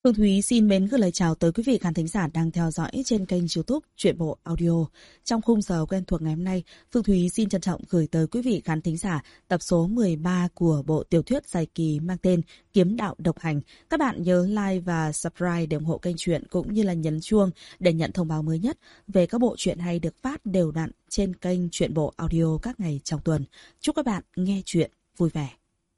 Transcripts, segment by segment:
Phương Thúy xin mến gửi lời chào tới quý vị khán thính giả đang theo dõi trên kênh YouTube Truyện Bộ Audio. Trong khung giờ quen thuộc ngày hôm nay, Phương Thúy xin trân trọng gửi tới quý vị khán thính giả tập số 13 của bộ tiểu thuyết dài kỳ mang tên Kiếm Đạo Độc Hành. Các bạn nhớ like và subscribe để ủng hộ kênh truyện cũng như là nhấn chuông để nhận thông báo mới nhất về các bộ truyện hay được phát đều đặn trên kênh Truyện Bộ Audio các ngày trong tuần. Chúc các bạn nghe truyện vui vẻ.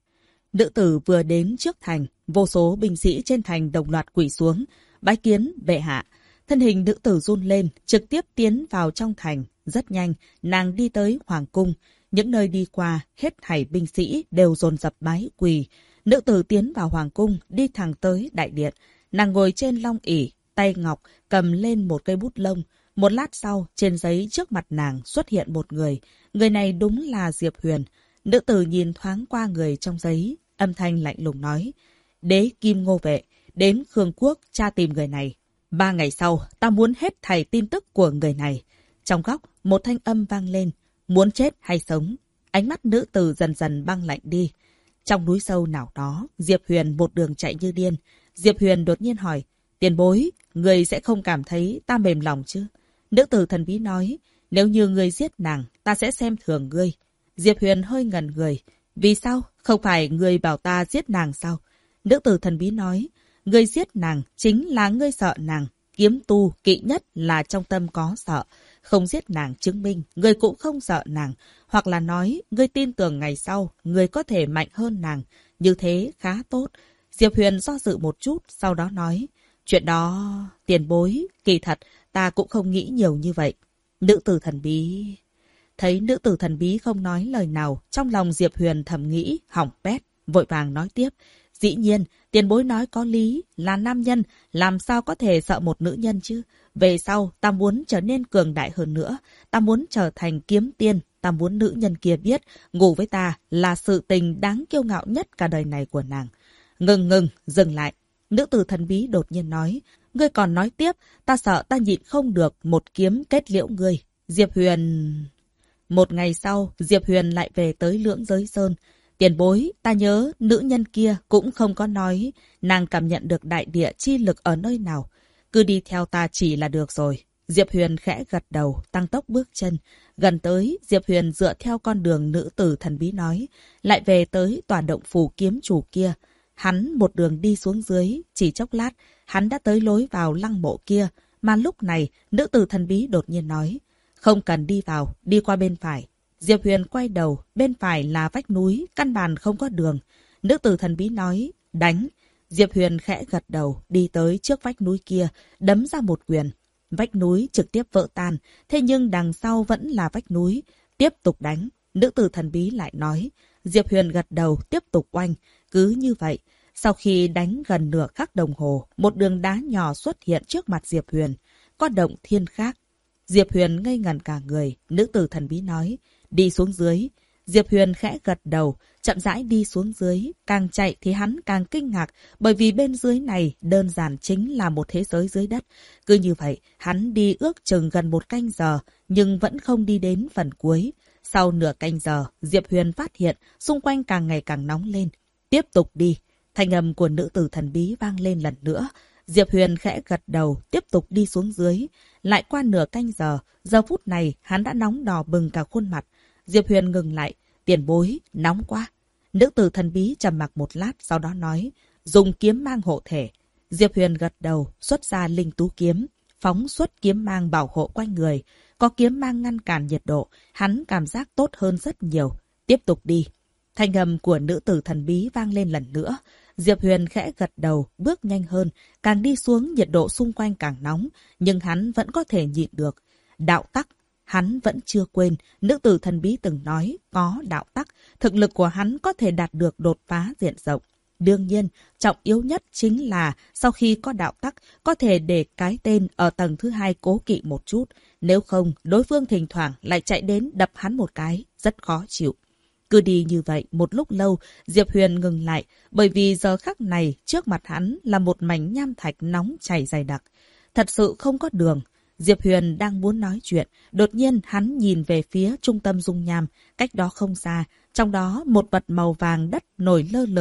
Nữ tử vừa đến trước thành, vô số binh sĩ trên thành đồng loạt quỳ xuống, bái kiến bệ hạ. Thân hình nữ tử run lên, trực tiếp tiến vào trong thành. Rất nhanh, nàng đi tới hoàng cung. Những nơi đi qua, hết thảy binh sĩ đều dồn dập bái quỳ. Nữ tử tiến vào hoàng cung, đi thẳng tới đại điện. Nàng ngồi trên long ỷ, tay ngọc cầm lên một cây bút lông. Một lát sau, trên giấy trước mặt nàng xuất hiện một người. Người này đúng là Diệp Huyền. Nữ tử nhìn thoáng qua người trong giấy, âm thanh lạnh lùng nói: Đế Kim Ngô Vệ, đến Khương Quốc tra tìm người này. 3 ngày sau, ta muốn hết thảy tin tức của người này. Trong góc, một thanh âm vang lên: Muốn chết hay sống? Ánh mắt nữ tử dần dần băng lạnh đi. Trong núi sâu nào đó, Diệp Huyền một đường chạy như điên. Diệp Huyền đột nhiên hỏi: Tiền bối, người sẽ không cảm thấy ta mềm lòng chứ? Nữ tử thần bí nói: Nếu như người giết nàng, ta sẽ xem thường ngươi. Diệp Huyền hơi ngẩn người. Vì sao? Không phải ngươi bảo ta giết nàng sao? Nữ tử thần bí nói: Ngươi giết nàng chính là ngươi sợ nàng. Kiếm tu kỵ nhất là trong tâm có sợ. Không giết nàng chứng minh ngươi cũng không sợ nàng. Hoặc là nói ngươi tin tưởng ngày sau ngươi có thể mạnh hơn nàng. Như thế khá tốt. Diệp Huyền do dự một chút, sau đó nói: Chuyện đó, tiền bối, kỳ thật ta cũng không nghĩ nhiều như vậy. Nữ tử thần bí... Thấy nữ tử thần bí không nói lời nào, trong lòng Diệp Huyền thầm nghĩ hỏng bét, vội vàng nói tiếp: Dĩ nhiên, tiền bối nói có lý, là nam nhân, làm sao có thể sợ một nữ nhân chứ? Về sau, ta muốn trở nên cường đại hơn nữa, ta muốn trở thành kiếm tiên, ta muốn nữ nhân kia biết, ngủ với ta là sự tình đáng kiêu ngạo nhất cả đời này của nàng. Ngừng, dừng lại. Nữ tử thần bí đột nhiên nói: Ngươi còn nói tiếp, ta sợ ta nhịn không được, một kiếm kết liễu ngươi. Diệp Huyền... Một ngày sau, Diệp Huyền lại về tới Lưỡng Giới Sơn. Tiền bối, ta nhớ nữ nhân kia cũng không có nói nàng cảm nhận được đại địa chi lực ở nơi nào. Cứ đi theo ta chỉ là được rồi. Diệp Huyền khẽ gật đầu, tăng tốc bước chân. Gần tới, Diệp Huyền dựa theo con đường nữ tử thần bí nói, lại về tới tòa động phủ kiếm chủ kia. Hắn một đường đi xuống dưới, chỉ chốc lát, hắn đã tới lối vào lăng mộ kia. Mà lúc này, nữ tử thần bí đột nhiên nói: Không cần đi vào, đi qua bên phải. Diệp Huyền quay đầu, bên phải là vách núi, căn bản không có đường. Nữ tử thần bí nói: Đánh. Diệp Huyền khẽ gật đầu, đi tới trước vách núi kia, đấm ra một quyền. Vách núi trực tiếp vỡ tan, thế nhưng đằng sau vẫn là vách núi. Tiếp tục đánh. Nữ tử thần bí lại nói. Diệp Huyền gật đầu, tiếp tục oanh. Cứ như vậy, sau khi đánh gần nửa khắc đồng hồ, một đường đá nhỏ xuất hiện trước mặt Diệp Huyền. Có động thiên khác. Diệp Huyền ngây ngẩn cả người, nữ tử thần bí nói: Đi xuống dưới. Diệp Huyền khẽ gật đầu, chậm rãi đi xuống dưới. Càng chạy thì hắn càng kinh ngạc, bởi vì bên dưới này đơn giản chính là một thế giới dưới đất. Cứ như vậy, hắn đi ước chừng gần 1 canh giờ, nhưng vẫn không đi đến phần cuối. Sau nửa canh giờ, Diệp Huyền phát hiện xung quanh càng ngày càng nóng lên. Tiếp tục đi. Thanh âm của nữ tử thần bí vang lên lần nữa. Diệp Huyền khẽ gật đầu, tiếp tục đi xuống dưới. Lại qua nửa canh giờ, giờ phút này hắn đã nóng đỏ bừng cả khuôn mặt. Diệp Huyền ngừng lại: Tiền bối, nóng quá. Nữ tử thần bí trầm mặc một lát, sau đó nói: Dùng kiếm mang hộ thể. Diệp Huyền gật đầu, xuất ra linh tú kiếm, phóng xuất kiếm mang bảo hộ quanh người. Có kiếm mang ngăn cản nhiệt độ, hắn cảm giác tốt hơn rất nhiều. Tiếp tục đi. Thanh âm của nữ tử thần bí vang lên lần nữa. Diệp Huyền khẽ gật đầu, bước nhanh hơn. Càng đi xuống, nhiệt độ xung quanh càng nóng, nhưng hắn vẫn có thể nhịn được. Đạo tắc. Hắn vẫn chưa quên, nữ tử thần bí từng nói, có đạo tắc, thực lực của hắn có thể đạt được đột phá diện rộng. Đương nhiên, trọng yếu nhất chính là sau khi có đạo tắc, có thể để cái tên ở tầng thứ 2 cố kỵ một chút. Nếu không, đối phương thỉnh thoảng lại chạy đến đập hắn một cái, rất khó chịu. Cứ đi như vậy một lúc lâu, Diệp Huyền ngừng lại, bởi vì giờ khắc này trước mặt hắn là một mảnh nham thạch nóng chảy dày đặc. Thật sự không có đường. Diệp Huyền đang muốn nói chuyện, đột nhiên hắn nhìn về phía trung tâm dung nham, cách đó không xa, trong đó một vật màu vàng đất nổi lơ lửng.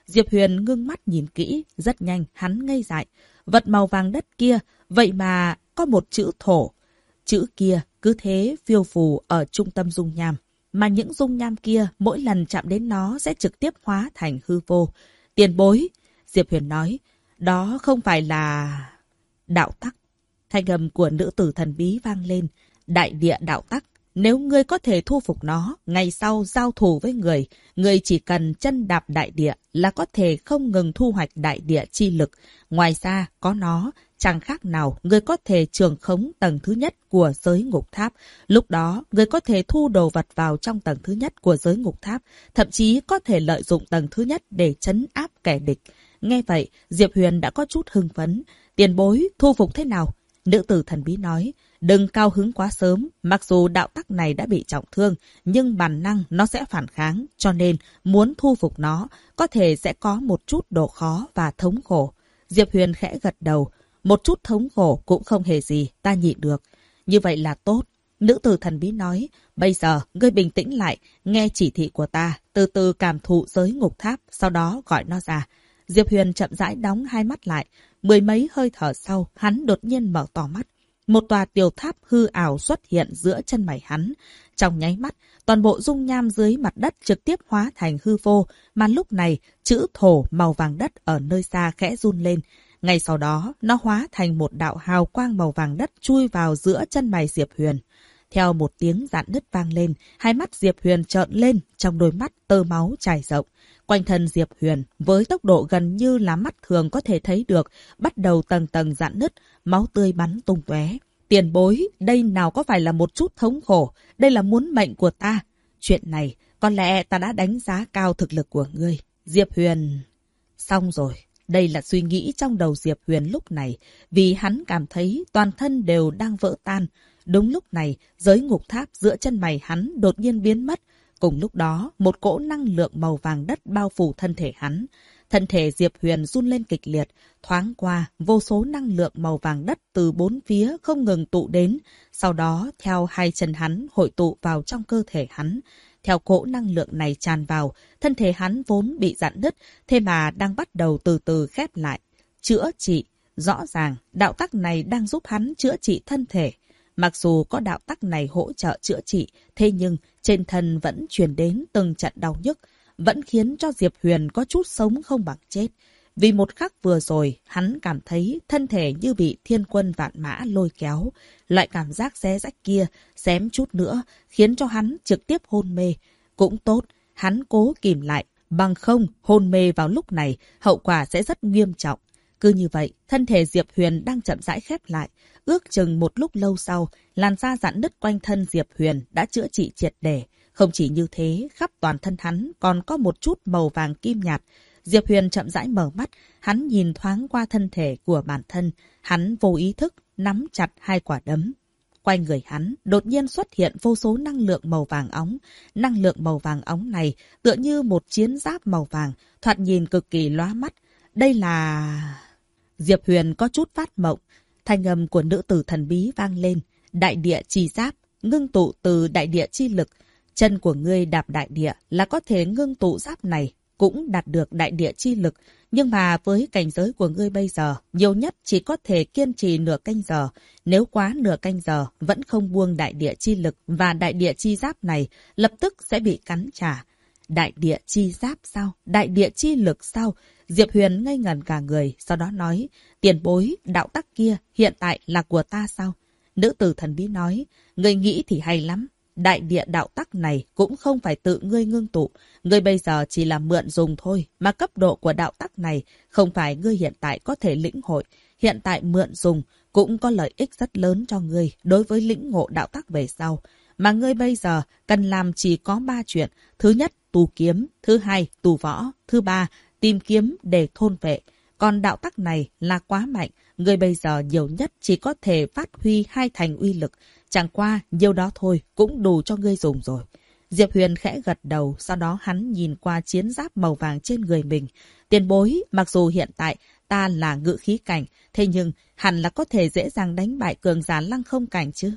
Diệp Huyền ngưng mắt nhìn kỹ, rất nhanh hắn ngây dại. Vật màu vàng đất kia, vậy mà có một chữ thổ. Chữ kia cứ thế phiêu phù ở trung tâm dung nham. Mà những dung nham kia mỗi lần chạm đến nó sẽ trực tiếp hóa thành hư vô. Tiền bối, Diệp Huyền nói, đó không phải là đạo tắc. Thanh âm của nữ tử thần bí vang lên. Đại địa đạo tắc. Nếu ngươi có thể thu phục nó, ngày sau giao thủ với người chỉ cần chân đạp đại địa là có thể không ngừng thu hoạch đại địa chi lực. Ngoài ra, có nó, chẳng khác nào ngươi có thể trường khống tầng thứ nhất của giới ngục tháp. Lúc đó, ngươi có thể thu đồ vật vào trong tầng thứ nhất của giới ngục tháp, thậm chí có thể lợi dụng tầng thứ nhất để trấn áp kẻ địch. Nghe vậy, Diệp Huyền đã có chút hưng phấn. Tiền bối, thu phục thế nào? Nữ tử thần bí nói, đừng cao hứng quá sớm, mặc dù đạo tắc này đã bị trọng thương, nhưng bản năng nó sẽ phản kháng, cho nên muốn thu phục nó, có thể sẽ có một chút độ khó và thống khổ. Diệp Huyền khẽ gật đầu, một chút thống khổ cũng không hề gì, ta nhịn được. Như vậy là tốt. Nữ tử thần bí nói, bây giờ ngươi bình tĩnh lại, nghe chỉ thị của ta, từ từ cảm thụ giới ngục tháp, sau đó gọi nó ra. Diệp Huyền chậm rãi đóng hai mắt lại, mười mấy hơi thở sau, hắn đột nhiên mở to mắt. Một tòa tiểu tháp hư ảo xuất hiện giữa chân mày hắn. Trong nháy mắt, toàn bộ dung nham dưới mặt đất trực tiếp hóa thành hư vô, mà lúc này, chữ thổ màu vàng đất ở nơi xa khẽ run lên. Ngay sau đó, nó hóa thành một đạo hào quang màu vàng đất chui vào giữa chân mày Diệp Huyền. Theo một tiếng rạn nứt vang lên, hai mắt Diệp Huyền trợn lên, trong đôi mắt tơ máu trải rộng. Quanh thân Diệp Huyền, với tốc độ gần như là mắt thường có thể thấy được, bắt đầu tầng tầng rạn nứt, máu tươi bắn tung tóe. Tiền bối, đây nào có phải là một chút thống khổ, đây là muốn mệnh của ta. Chuyện này, có lẽ ta đã đánh giá cao thực lực của ngươi. Diệp Huyền... Xong rồi. Đây là suy nghĩ trong đầu Diệp Huyền lúc này, vì hắn cảm thấy toàn thân đều đang vỡ tan. Đúng lúc này, giới ngục tháp giữa chân mày hắn đột nhiên biến mất. Cùng lúc đó, một cỗ năng lượng màu vàng đất bao phủ thân thể hắn. Thân thể Diệp Huyền run lên kịch liệt. Thoáng qua, vô số năng lượng màu vàng đất từ bốn phía không ngừng tụ đến. Sau đó, theo hai chân hắn hội tụ vào trong cơ thể hắn. Theo cỗ năng lượng này tràn vào, thân thể hắn vốn bị rạn nứt, thế mà đang bắt đầu từ từ khép lại. Chữa trị. Rõ ràng, đạo tắc này đang giúp hắn chữa trị thân thể. Mặc dù có đạo tắc này hỗ trợ chữa trị, thế nhưng trên thân vẫn truyền đến từng trận đau nhức, vẫn khiến cho Diệp Huyền có chút sống không bằng chết. Vì một khắc vừa rồi, hắn cảm thấy thân thể như bị thiên quân vạn mã lôi kéo. Loại cảm giác xé rách kia, xém chút nữa, khiến cho hắn trực tiếp hôn mê. Cũng tốt, hắn cố kìm lại, bằng không hôn mê vào lúc này, hậu quả sẽ rất nghiêm trọng. Cứ như vậy, thân thể Diệp Huyền đang chậm rãi khép lại. Ước chừng một lúc lâu sau, làn da rạn nứt quanh thân Diệp Huyền đã chữa trị triệt để. Không chỉ như thế, khắp toàn thân hắn còn có một chút màu vàng kim nhạt. Diệp Huyền chậm rãi mở mắt, hắn nhìn thoáng qua thân thể của bản thân. Hắn vô ý thức, nắm chặt hai quả đấm. Quanh người hắn, đột nhiên xuất hiện vô số năng lượng màu vàng óng. Năng lượng màu vàng óng này tựa như một chiến giáp màu vàng, thoạt nhìn cực kỳ lóa mắt. Đây là... Diệp Huyền có chút phát mộng. Thanh âm của nữ tử thần bí vang lên. Đại địa chi giáp, ngưng tụ từ đại địa chi lực. Chân của ngươi đạp đại địa là có thể ngưng tụ giáp này, cũng đạt được đại địa chi lực. Nhưng mà với cảnh giới của ngươi bây giờ, nhiều nhất chỉ có thể kiên trì nửa canh giờ. Nếu quá nửa canh giờ vẫn không buông đại địa chi lực và đại địa chi giáp này, lập tức sẽ bị cắn trả. Đại địa chi giáp sao? Đại địa chi lực sao? Diệp Huyền ngây ngẩn cả người, sau đó nói, tiền bối, đạo tắc kia hiện tại là của ta sao? Nữ tử thần bí nói, ngươi nghĩ thì hay lắm. Đại địa đạo tắc này cũng không phải tự ngươi ngưng tụ. Ngươi bây giờ chỉ là mượn dùng thôi, mà cấp độ của đạo tắc này không phải ngươi hiện tại có thể lĩnh hội. Hiện tại mượn dùng cũng có lợi ích rất lớn cho ngươi đối với lĩnh ngộ đạo tắc về sau. Mà ngươi bây giờ cần làm chỉ có 3 chuyện. Thứ nhất, tu kiếm. Thứ hai, tu võ. Thứ ba, tìm kiếm để thôn vệ. Còn đạo tắc này là quá mạnh. Ngươi bây giờ nhiều nhất chỉ có thể phát huy 2 thành uy lực. Chẳng qua, nhiều đó thôi cũng đủ cho ngươi dùng rồi. Diệp Huyền khẽ gật đầu, sau đó hắn nhìn qua chiến giáp màu vàng trên người mình. Tiền bối, mặc dù hiện tại ta là ngự khí cảnh, thế nhưng hẳn là có thể dễ dàng đánh bại cường giả lăng không cảnh chứ.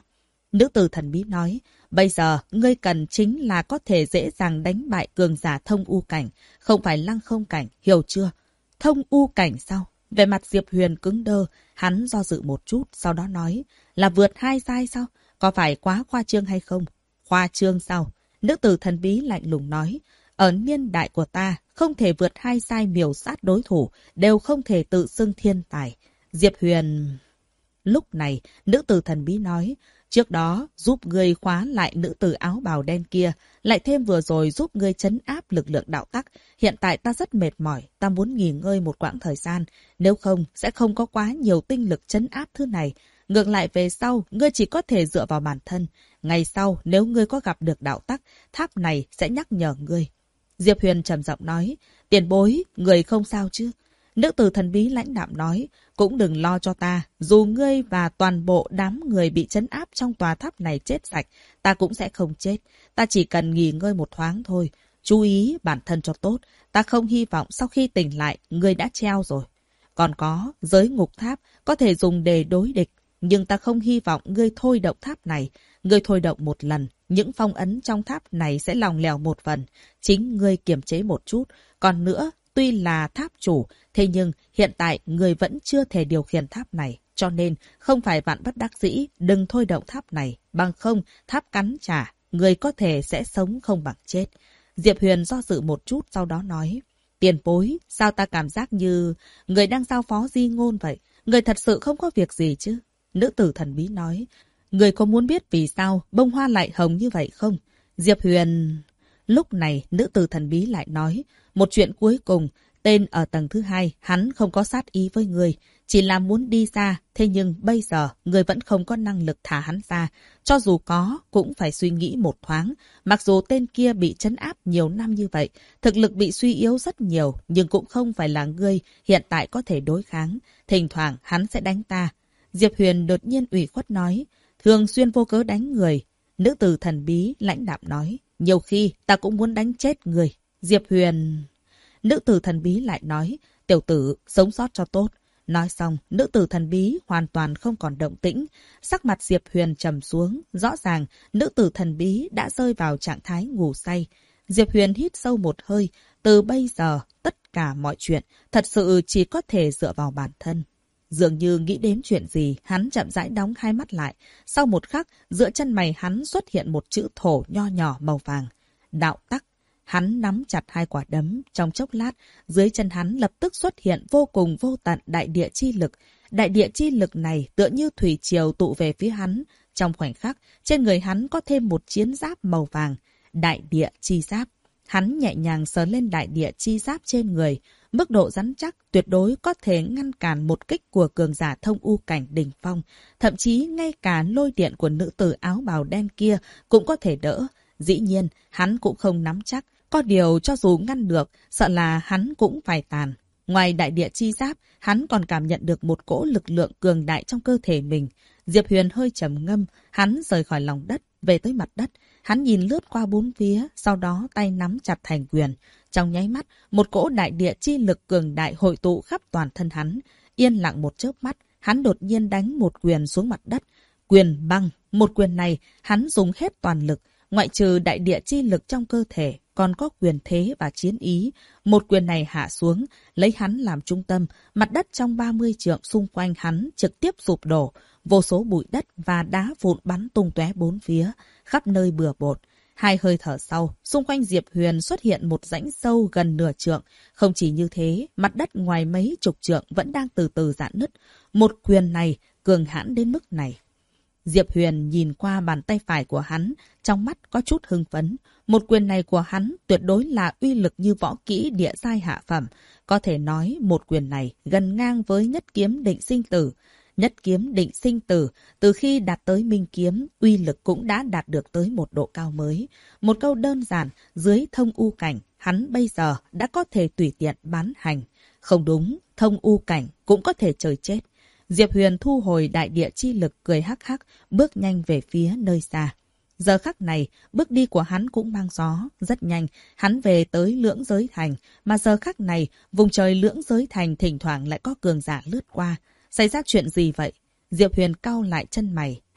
Nữ tử thần bí nói, bây giờ ngươi cần chính là có thể dễ dàng đánh bại cường giả thông u cảnh, không phải lăng không cảnh, hiểu chưa? Thông u cảnh sao? Về mặt Diệp Huyền cứng đơ, hắn do dự một chút, sau đó nói, là vượt 2 giai sao? Có phải quá khoa trương hay không? Khoa trương sao? Nữ tử thần bí lạnh lùng nói, ở niên đại của ta, không thể vượt 2 giai miểu sát đối thủ, đều không thể tự xưng thiên tài. Diệp Huyền... Lúc này, nữ tử thần bí nói, trước đó giúp ngươi khóa lại nữ tử áo bào đen kia, lại thêm vừa rồi giúp ngươi trấn áp lực lượng đạo tắc. Hiện tại ta rất mệt mỏi, ta muốn nghỉ ngơi một quãng thời gian, nếu không sẽ không có quá nhiều tinh lực trấn áp thứ này. Ngược lại về sau, ngươi chỉ có thể dựa vào bản thân. Ngày sau, nếu ngươi có gặp được đạo tắc, tháp này sẽ nhắc nhở ngươi. Diệp Huyền trầm giọng nói, tiền bối, người không sao chứ? Nữ tử thần bí lãnh đạm nói, cũng đừng lo cho ta, dù ngươi và toàn bộ đám người bị trấn áp trong tòa tháp này chết sạch, ta cũng sẽ không chết. Ta chỉ cần nghỉ ngơi một thoáng thôi. Chú ý bản thân cho tốt, ta không hy vọng sau khi tỉnh lại, ngươi đã treo rồi. Còn có, giới ngục tháp có thể dùng để đối địch, nhưng ta không hy vọng ngươi thôi động tháp này. Ngươi thôi động một lần, những phong ấn trong tháp này sẽ lỏng lẻo một phần. Chính ngươi kiềm chế một chút. Còn nữa, tuy là tháp chủ, thế nhưng hiện tại người vẫn chưa thể điều khiển tháp này. Cho nên không phải vạn bất đắc dĩ, đừng thôi động tháp này. Bằng không, tháp cắn trả, người có thể sẽ sống không bằng chết. Diệp Huyền do dự một chút sau đó nói, tiền bối, sao ta cảm giác như người đang giao phó di ngôn vậy? Người thật sự không có việc gì chứ? Nữ tử thần bí nói, người có muốn biết vì sao bông hoa lại hồng như vậy không? Diệp Huyền... Lúc này, nữ tử thần bí lại nói, một chuyện cuối cùng, tên ở tầng thứ 2, hắn không có sát ý với người, chỉ là muốn đi ra, thế nhưng bây giờ người vẫn không có năng lực thả hắn ra. Cho dù có, cũng phải suy nghĩ một thoáng. Mặc dù tên kia bị trấn áp nhiều năm như vậy, thực lực bị suy yếu rất nhiều, nhưng cũng không phải là ngươi hiện tại có thể đối kháng. Thỉnh thoảng hắn sẽ đánh ta. Diệp Huyền đột nhiên ủy khuất nói, thường xuyên vô cớ đánh người. Nữ tử thần bí lãnh đạm nói, nhiều khi ta cũng muốn đánh chết người. Diệp Huyền... Nữ tử thần bí lại nói, tiểu tử, sống sót cho tốt. Nói xong, nữ tử thần bí hoàn toàn không còn động tĩnh. Sắc mặt Diệp Huyền trầm xuống, rõ ràng nữ tử thần bí đã rơi vào trạng thái ngủ say. Diệp Huyền hít sâu một hơi, từ bây giờ, tất cả mọi chuyện thật sự chỉ có thể dựa vào bản thân. Dường như nghĩ đến chuyện gì, hắn chậm rãi đóng hai mắt lại. Sau một khắc, giữa chân mày hắn xuất hiện một chữ thổ nho nhỏ màu vàng. Đạo tắc. Hắn nắm chặt hai quả đấm, trong chốc lát, dưới chân hắn lập tức xuất hiện vô cùng vô tận đại địa chi lực. Đại địa chi lực này tựa như thủy triều tụ về phía hắn. Trong khoảnh khắc, trên người hắn có thêm một chiến giáp màu vàng. Đại địa chi giáp. Hắn nhẹ nhàng sờ lên đại địa chi giáp trên người. Mức độ rắn chắc tuyệt đối có thể ngăn cản một kích của cường giả thông u cảnh đỉnh phong. Thậm chí ngay cả lôi điện của nữ tử áo bào đen kia cũng có thể đỡ. Dĩ nhiên, hắn cũng không nắm chắc. Có điều cho dù ngăn được, sợ là hắn cũng phải tàn. Ngoài đại địa chi giáp, hắn còn cảm nhận được một cỗ lực lượng cường đại trong cơ thể mình. Diệp Huyền hơi trầm ngâm, hắn rời khỏi lòng đất, về tới mặt đất. Hắn nhìn lướt qua bốn phía, sau đó tay nắm chặt thành quyền. Trong nháy mắt, một cỗ đại địa chi lực cường đại hội tụ khắp toàn thân hắn. Yên lặng một chớp mắt, hắn đột nhiên đánh một quyền xuống mặt đất. Quyền băng, một quyền này, hắn dùng hết toàn lực. Ngoại trừ đại địa chi lực trong cơ thể, còn có quyền thế và chiến ý. Một quyền này hạ xuống, lấy hắn làm trung tâm, mặt đất trong 30 trượng xung quanh hắn trực tiếp sụp đổ. Vô số bụi đất và đá vụn bắn tung tóe bốn phía, khắp nơi bừa bộn. Hai hơi thở sau, xung quanh Diệp Huyền xuất hiện một rãnh sâu gần nửa trượng. Không chỉ như thế, mặt đất ngoài mấy chục trượng vẫn đang từ từ rạn nứt. Một quyền này, cường hãn đến mức này. Diệp Huyền nhìn qua bàn tay phải của hắn, trong mắt có chút hưng phấn. Một quyền này của hắn tuyệt đối là uy lực như võ kỹ địa giai hạ phẩm. Có thể nói một quyền này gần ngang với nhất kiếm định sinh tử. Nhất kiếm định sinh tử, từ khi đạt tới minh kiếm, uy lực cũng đã đạt được tới một độ cao mới. Một câu đơn giản, dưới thông u cảnh, hắn bây giờ đã có thể tùy tiện bán hành. Không đúng, thông u cảnh cũng có thể trời chết. Diệp Huyền thu hồi đại địa chi lực cười hắc hắc, bước nhanh về phía nơi xa. Giờ khắc này, bước đi của hắn cũng mang gió, rất nhanh, hắn về tới Lưỡng Giới Thành, mà giờ khắc này, vùng trời Lưỡng Giới Thành thỉnh thoảng lại có cường giả lướt qua. Xảy ra chuyện gì vậy? Diệp Huyền cau lại chân mày,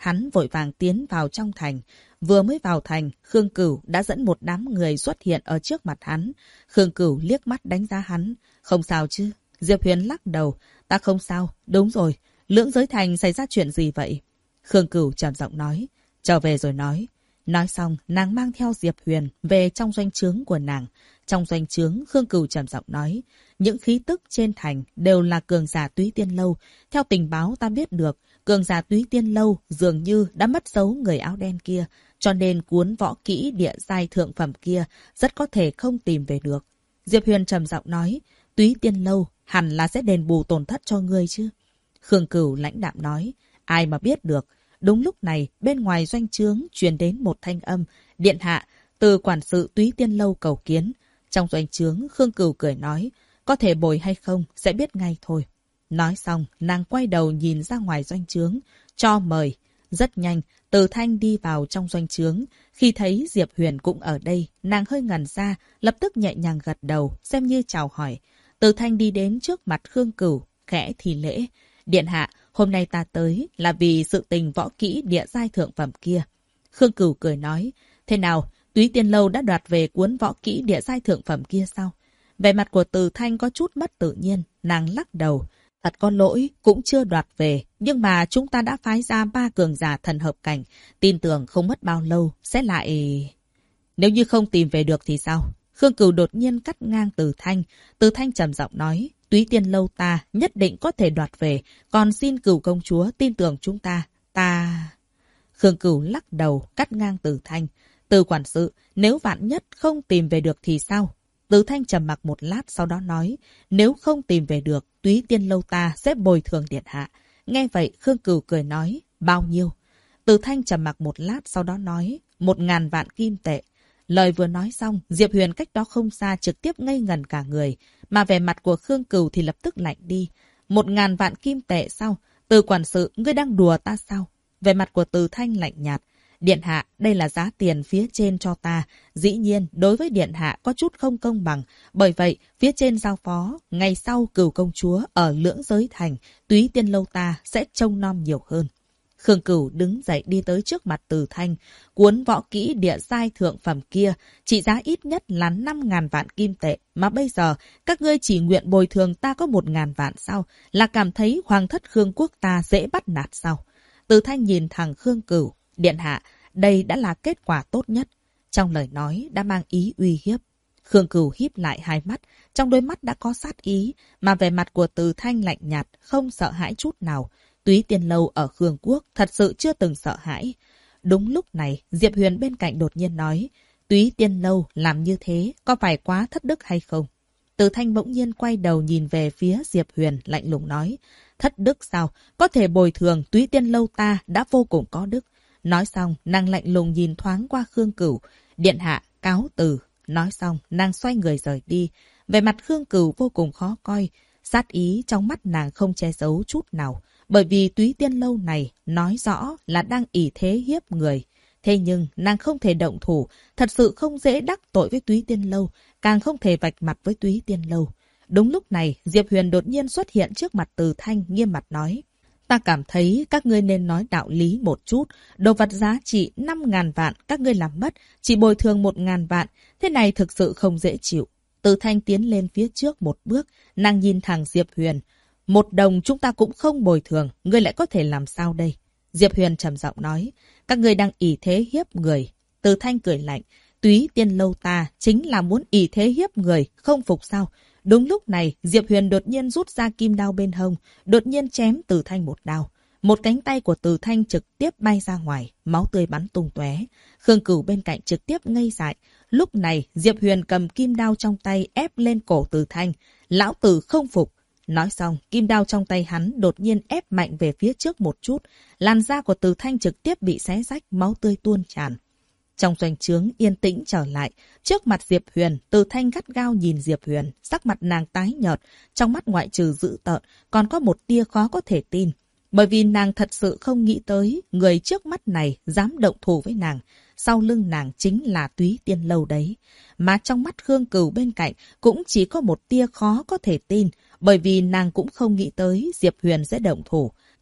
hắn vội vàng tiến vào trong thành. Vừa mới vào thành, Khương Cửu đã dẫn một đám người xuất hiện ở trước mặt hắn. Khương Cửu liếc mắt đánh giá hắn. Không sao chứ? Diệp Huyền lắc đầu. Ta không sao. Đúng rồi. Lưỡng giới thành xảy ra chuyện gì vậy? Khương Cửu trầm giọng nói. Trở về rồi nói. Nói xong, nàng mang theo Diệp Huyền về trong doanh trướng của nàng. Trong doanh trướng, Khương Cửu trầm giọng nói. Những khí tức trên thành đều là cường giả Túy Tiên Lâu. Theo tình báo ta biết được, cường giả Túy Tiên Lâu dường như đã mất dấu người áo đen kia. Cho nên cuốn võ kỹ địa giai thượng phẩm kia rất có thể không tìm về được. Diệp Huyền trầm giọng nói. Túy Tiên Lâu hẳn là sẽ đền bù tổn thất cho ngươi chứ? Khương Cửu lãnh đạm nói. Ai mà biết được. Đúng lúc này, bên ngoài doanh trướng truyền đến một thanh âm. Điện hạ, từ quản sự Túy Tiên Lâu cầu kiến. Trong doanh trướng, Khương Cửu cười nói. Có thể bồi hay không, sẽ biết ngay thôi. Nói xong, nàng quay đầu nhìn ra ngoài doanh trướng. Cho mời. Rất nhanh, Từ Thanh đi vào trong doanh trướng. Khi thấy Diệp Huyền cũng ở đây, nàng hơi ngẩn ra, lập tức nhẹ nhàng gật đầu, xem như chào hỏi. Từ Thanh đi đến trước mặt Khương Cửu, khẽ thì lễ. Điện hạ, hôm nay ta tới là vì sự tình võ kỹ địa giai thượng phẩm kia. Khương Cửu cười nói. Thế nào, Túy Tiên Lâu đã đoạt về cuốn võ kỹ địa giai thượng phẩm kia sao? Vẻ mặt của Từ Thanh có chút mất tự nhiên, nàng lắc đầu. Thật có lỗi, cũng chưa đoạt về, nhưng mà chúng ta đã phái ra 3 cường giả thần hợp cảnh, tin tưởng không mất bao lâu sẽ lại... Nếu như không tìm về được thì sao? Khương Cửu đột nhiên cắt ngang Từ Thanh. Từ Thanh trầm giọng nói, Túy Tiên Lâu ta nhất định có thể đoạt về, còn xin Cửu công chúa tin tưởng chúng ta... Khương Cửu lắc đầu, cắt ngang Từ Thanh. Từ quản sự, nếu vạn nhất không tìm về được thì sao? Từ Thanh trầm mặc một lát sau đó nói, nếu không tìm về được, Túy Tiên Lâu ta sẽ bồi thường điện hạ. Nghe vậy, Khương Cửu cười nói, bao nhiêu? Từ Thanh trầm mặc một lát sau đó nói, 1000 vạn kim tệ. Lời vừa nói xong, Diệp Huyền cách đó không xa trực tiếp ngây ngẩn cả người, mà vẻ mặt của Khương Cửu thì lập tức lạnh đi. 1000 vạn kim tệ sao? Từ quản sự, ngươi đang đùa ta sao? Vẻ mặt của Từ Thanh lạnh nhạt. Điện hạ, đây là giá tiền phía trên cho ta. Dĩ nhiên, đối với điện hạ có chút không công bằng. Bởi vậy, phía trên giao phó, ngày sau Cửu công chúa ở Lưỡng Giới Thành, Túy Tiên Lâu ta sẽ trông nom nhiều hơn. Khương Cửu đứng dậy đi tới trước mặt Từ Thanh. Cuốn võ kỹ địa giai thượng phẩm kia, trị giá ít nhất là 5.000 vạn kim tệ. Mà bây giờ, các ngươi chỉ nguyện bồi thường ta có 1.000 vạn sao? Là cảm thấy hoàng thất Khương quốc ta dễ bắt nạt sao? Từ Thanh nhìn thẳng Khương Cửu. Điện hạ, đây đã là kết quả tốt nhất. Trong lời nói đã mang ý uy hiếp. Khương Cửu híp lại hai mắt, trong đôi mắt đã có sát ý, mà vẻ mặt của Từ Thanh lạnh nhạt, không sợ hãi chút nào. Túy Tiên Lâu ở Khương Quốc thật sự chưa từng sợ hãi. Đúng lúc này, Diệp Huyền bên cạnh đột nhiên nói, Túy Tiên Lâu làm như thế có phải quá thất đức hay không? Từ Thanh bỗng nhiên quay đầu nhìn về phía Diệp Huyền lạnh lùng nói, thất đức sao? Có thể bồi thường Túy Tiên Lâu ta đã vô cùng có đức. Nói xong, nàng lạnh lùng nhìn thoáng qua Khương Cửu. Điện hạ, cáo từ. Nói xong, nàng xoay người rời đi. Về mặt Khương Cửu vô cùng khó coi. Sát ý trong mắt nàng không che giấu chút nào. Bởi vì Túy Tiên Lâu này nói rõ là đang ỷ thế hiếp người. Thế nhưng nàng không thể động thủ. Thật sự không dễ đắc tội với Túy Tiên Lâu. Càng không thể vạch mặt với Túy Tiên Lâu. Đúng lúc này, Diệp Huyền đột nhiên xuất hiện trước mặt Từ Thanh nghiêm mặt nói. Ta cảm thấy các ngươi nên nói đạo lý một chút. Đồ vật giá trị 5.000 vạn các ngươi làm mất, chỉ bồi thường 1.000 vạn. Thế này thực sự không dễ chịu. Từ Thanh tiến lên phía trước một bước, nàng nhìn thẳng Diệp Huyền. 1 đồng chúng ta cũng không bồi thường, ngươi lại có thể làm sao đây? Diệp Huyền trầm giọng nói, các ngươi đang ỷ thế hiếp người. Từ Thanh cười lạnh, Túy Tiên Lâu ta chính là muốn ỷ thế hiếp người, không phục sao? Đúng lúc này, Diệp Huyền đột nhiên rút ra kim đao bên hông, đột nhiên chém Từ Thanh một đao. Một cánh tay của Từ Thanh trực tiếp bay ra ngoài, máu tươi bắn tung tóe. Khương Cửu bên cạnh trực tiếp ngây dại. Lúc này, Diệp Huyền cầm kim đao trong tay ép lên cổ Từ Thanh. Lão tử không phục. Nói xong, kim đao trong tay hắn đột nhiên ép mạnh về phía trước một chút. Làn da của Từ Thanh trực tiếp bị xé rách, máu tươi tuôn tràn. Trong doanh trướng yên tĩnh trở lại, trước mặt Diệp Huyền, Từ Thanh gắt gao nhìn Diệp Huyền, sắc mặt nàng tái nhợt, trong mắt ngoại trừ dữ tợn, còn có một tia khó có thể tin. Bởi vì nàng thật sự không nghĩ tới người trước mắt này dám động thủ với nàng, sau lưng nàng chính là Túy Tiên Lâu đấy. Mà trong mắt Khương Cửu bên cạnh cũng chỉ có một tia khó có thể tin, bởi vì nàng cũng không nghĩ tới Diệp Huyền sẽ động thủ.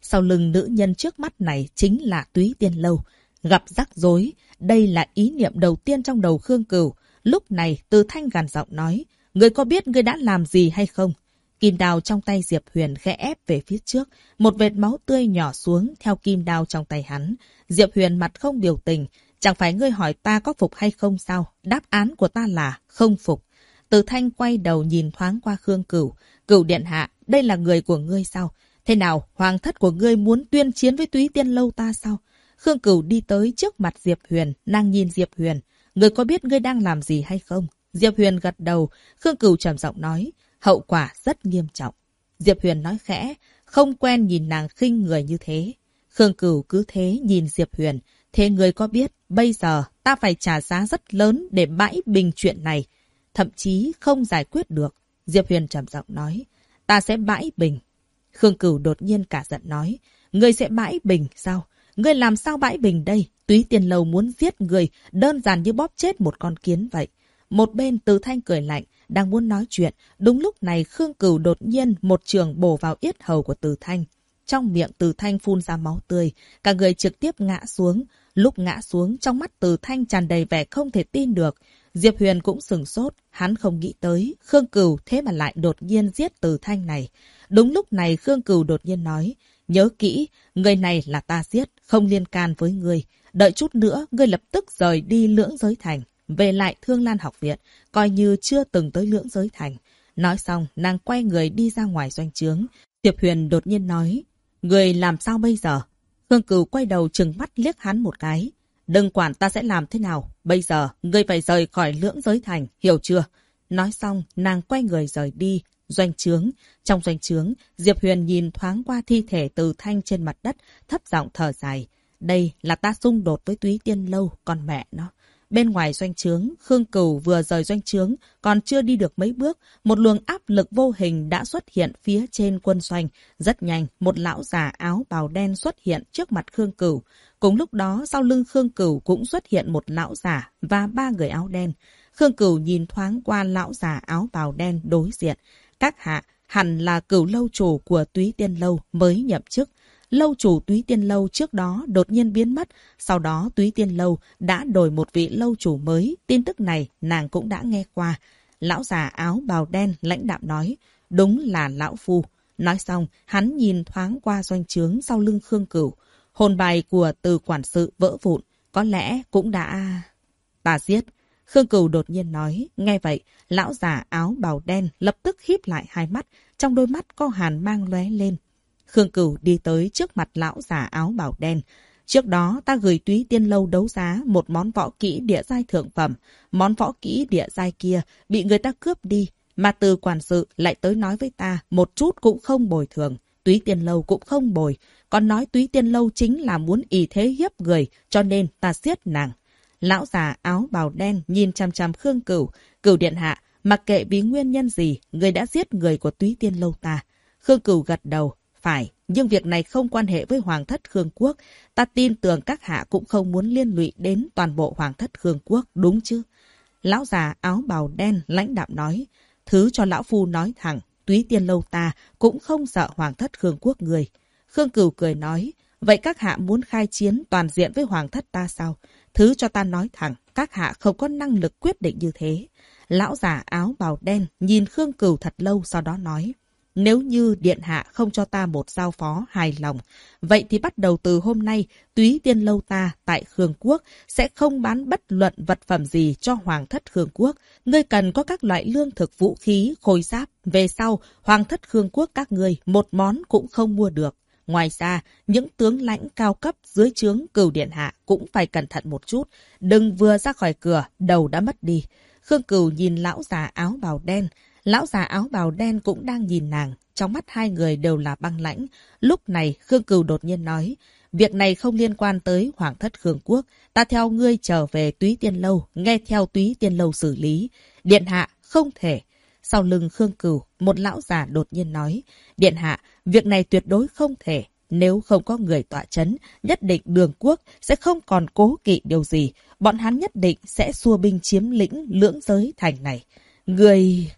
Sau lưng nữ nhân trước mắt này chính là Túy Tiên Lâu. Gặp rắc rối, đây là ý niệm đầu tiên trong đầu Khương Cửu. Lúc này Từ Thanh gằn giọng nói, người có biết người đã làm gì hay không? Kim đao trong tay Diệp Huyền khẽ ép về phía trước, một vệt máu tươi nhỏ xuống theo kim đao trong tay hắn. Diệp Huyền mặt không biểu tình, chẳng phải ngươi hỏi ta có phục hay không sao? Đáp án của ta là không phục. Từ Thanh quay đầu nhìn thoáng qua Khương Cửu. Cửu điện hạ, đây là người của ngươi sao? Thế nào, hoàng thất của ngươi muốn tuyên chiến với Túy Tiên Lâu ta sao? Khương Cửu đi tới trước mặt Diệp Huyền, nàng nhìn Diệp Huyền. Ngươi có biết ngươi đang làm gì hay không? Diệp Huyền gật đầu, Khương Cửu trầm giọng nói, hậu quả rất nghiêm trọng. Diệp Huyền nói khẽ, không quen nhìn nàng khinh người như thế. Khương Cửu cứ thế nhìn Diệp Huyền, thế ngươi có biết, bây giờ ta phải trả giá rất lớn để bãi bình chuyện này. Thậm chí không giải quyết được. Diệp Huyền trầm giọng nói, ta sẽ bãi bình. Khương Cửu đột nhiên cả giận nói, ngươi sẽ bãi bình sao? Ngươi làm sao bãi bình đây? Túy Tiên Lâu muốn giết người, đơn giản như bóp chết một con kiến vậy. Một bên Từ Thanh cười lạnh, đang muốn nói chuyện. Đúng lúc này Khương Cửu đột nhiên một trường bổ vào yết hầu của Từ Thanh. Trong miệng Từ Thanh phun ra máu tươi, cả người trực tiếp ngã xuống. Lúc ngã xuống, trong mắt Từ Thanh tràn đầy vẻ không thể tin được. Diệp Huyền cũng sửng sốt, hắn không nghĩ tới, Khương Cửu thế mà lại đột nhiên giết Từ Thanh này. Đúng lúc này Khương Cửu đột nhiên nói, nhớ kỹ, người này là ta giết, không liên can với ngươi. Đợi chút nữa, ngươi lập tức rời đi Lưỡng Giới Thành, về lại Thương Lan học viện, coi như chưa từng tới Lưỡng Giới Thành. Nói xong, nàng quay người đi ra ngoài doanh trướng. Diệp Huyền đột nhiên nói, ngươi làm sao bây giờ? Khương Cửu quay đầu trừng mắt liếc hắn một cái. Đừng quản ta sẽ làm thế nào. Bây giờ, ngươi phải rời khỏi Lưỡng Giới Thành, hiểu chưa? Nói xong, nàng quay người rời đi. Doanh trướng. Trong doanh trướng, Diệp Huyền nhìn thoáng qua thi thể Từ Thanh trên mặt đất, thấp giọng thở dài. Đây là ta xung đột với Túy Tiên Lâu, con mẹ nó. Bên ngoài doanh trướng, Khương Cửu vừa rời doanh trướng, còn chưa đi được mấy bước, một luồng áp lực vô hình đã xuất hiện phía trên quân doanh. Rất nhanh, một lão già áo bào đen xuất hiện trước mặt Khương Cửu. Cùng lúc đó, sau lưng Khương Cửu cũng xuất hiện một lão già và 3 người áo đen. Khương Cửu nhìn thoáng qua lão già áo bào đen đối diện. Các hạ, hẳn là Cửu lâu chủ của Túy Tiên Lâu mới nhậm chức. Lâu chủ Túy Tiên Lâu trước đó đột nhiên biến mất, sau đó Túy Tiên Lâu đã đổi một vị lâu chủ mới, tin tức này nàng cũng đã nghe qua. Lão già áo bào đen lãnh đạm nói, đúng là lão phu. Nói xong, hắn nhìn thoáng qua doanh trướng sau lưng Khương Cửu. Hồn bài của Từ quản sự vỡ vụn, có lẽ cũng đã... Ta giết. Khương Cửu đột nhiên nói, nghe vậy, lão già áo bào đen lập tức híp lại hai mắt, trong đôi mắt có hàn mang lóe lên. Khương Cửu đi tới trước mặt lão già áo bào đen. Trước đó ta gửi Túy Tiên Lâu đấu giá một món võ kỹ địa giai thượng phẩm. Món võ kỹ địa giai kia bị người ta cướp đi, mà Từ quản sự lại tới nói với ta một chút cũng không bồi thường. Túy Tiên Lâu cũng không bồi, còn nói Túy Tiên Lâu chính là muốn ỷ thế hiếp người, cho nên ta giết nàng. Lão già áo bào đen nhìn chằm chằm Khương Cửu. Cửu điện hạ, mặc kệ vì nguyên nhân gì, người đã giết người của Túy Tiên Lâu ta. Khương Cửu gật đầu. Phải, nhưng việc này không quan hệ với Hoàng thất Khương Quốc. Ta tin tưởng các hạ cũng không muốn liên lụy đến toàn bộ Hoàng thất Khương Quốc, đúng chứ? Lão già áo bào đen lãnh đạm nói. Thứ cho lão phu nói thẳng, Túy Tiên Lâu ta cũng không sợ Hoàng thất Khương Quốc người. Khương Cửu cười nói. Vậy các hạ muốn khai chiến toàn diện với Hoàng thất ta sao? Thứ cho ta nói thẳng, các hạ không có năng lực quyết định như thế. Lão già áo bào đen nhìn Khương Cửu thật lâu sau đó nói. Nếu như điện hạ không cho ta một giao phó hài lòng, vậy thì bắt đầu từ hôm nay, Túy Tiên Lâu ta tại Khương Quốc sẽ không bán bất luận vật phẩm gì cho Hoàng thất Khương Quốc. Ngươi cần có các loại lương thực vũ khí, khôi giáp. Về sau, Hoàng thất Khương Quốc các ngươi một món cũng không mua được. Ngoài ra, những tướng lãnh cao cấp dưới trướng Cửu điện hạ cũng phải cẩn thận một chút. Đừng vừa ra khỏi cửa, đầu đã mất đi. Khương Cửu nhìn lão già áo bào đen. Lão già áo bào đen cũng đang nhìn nàng. Trong mắt hai người đều là băng lãnh. Lúc này, Khương Cửu đột nhiên nói. Việc này không liên quan tới Hoàng thất Khương Quốc. Ta theo ngươi trở về Túy Tiên Lâu, nghe theo Túy Tiên Lâu xử lý. Điện hạ, không thể. Sau lưng Khương Cửu, một lão già đột nhiên nói. Điện hạ, việc này tuyệt đối không thể. Nếu không có người tọa chấn, nhất định Đường Quốc sẽ không còn cố kỵ điều gì. Bọn hắn nhất định sẽ xua binh chiếm lĩnh Lưỡng Giới Thành này. Người...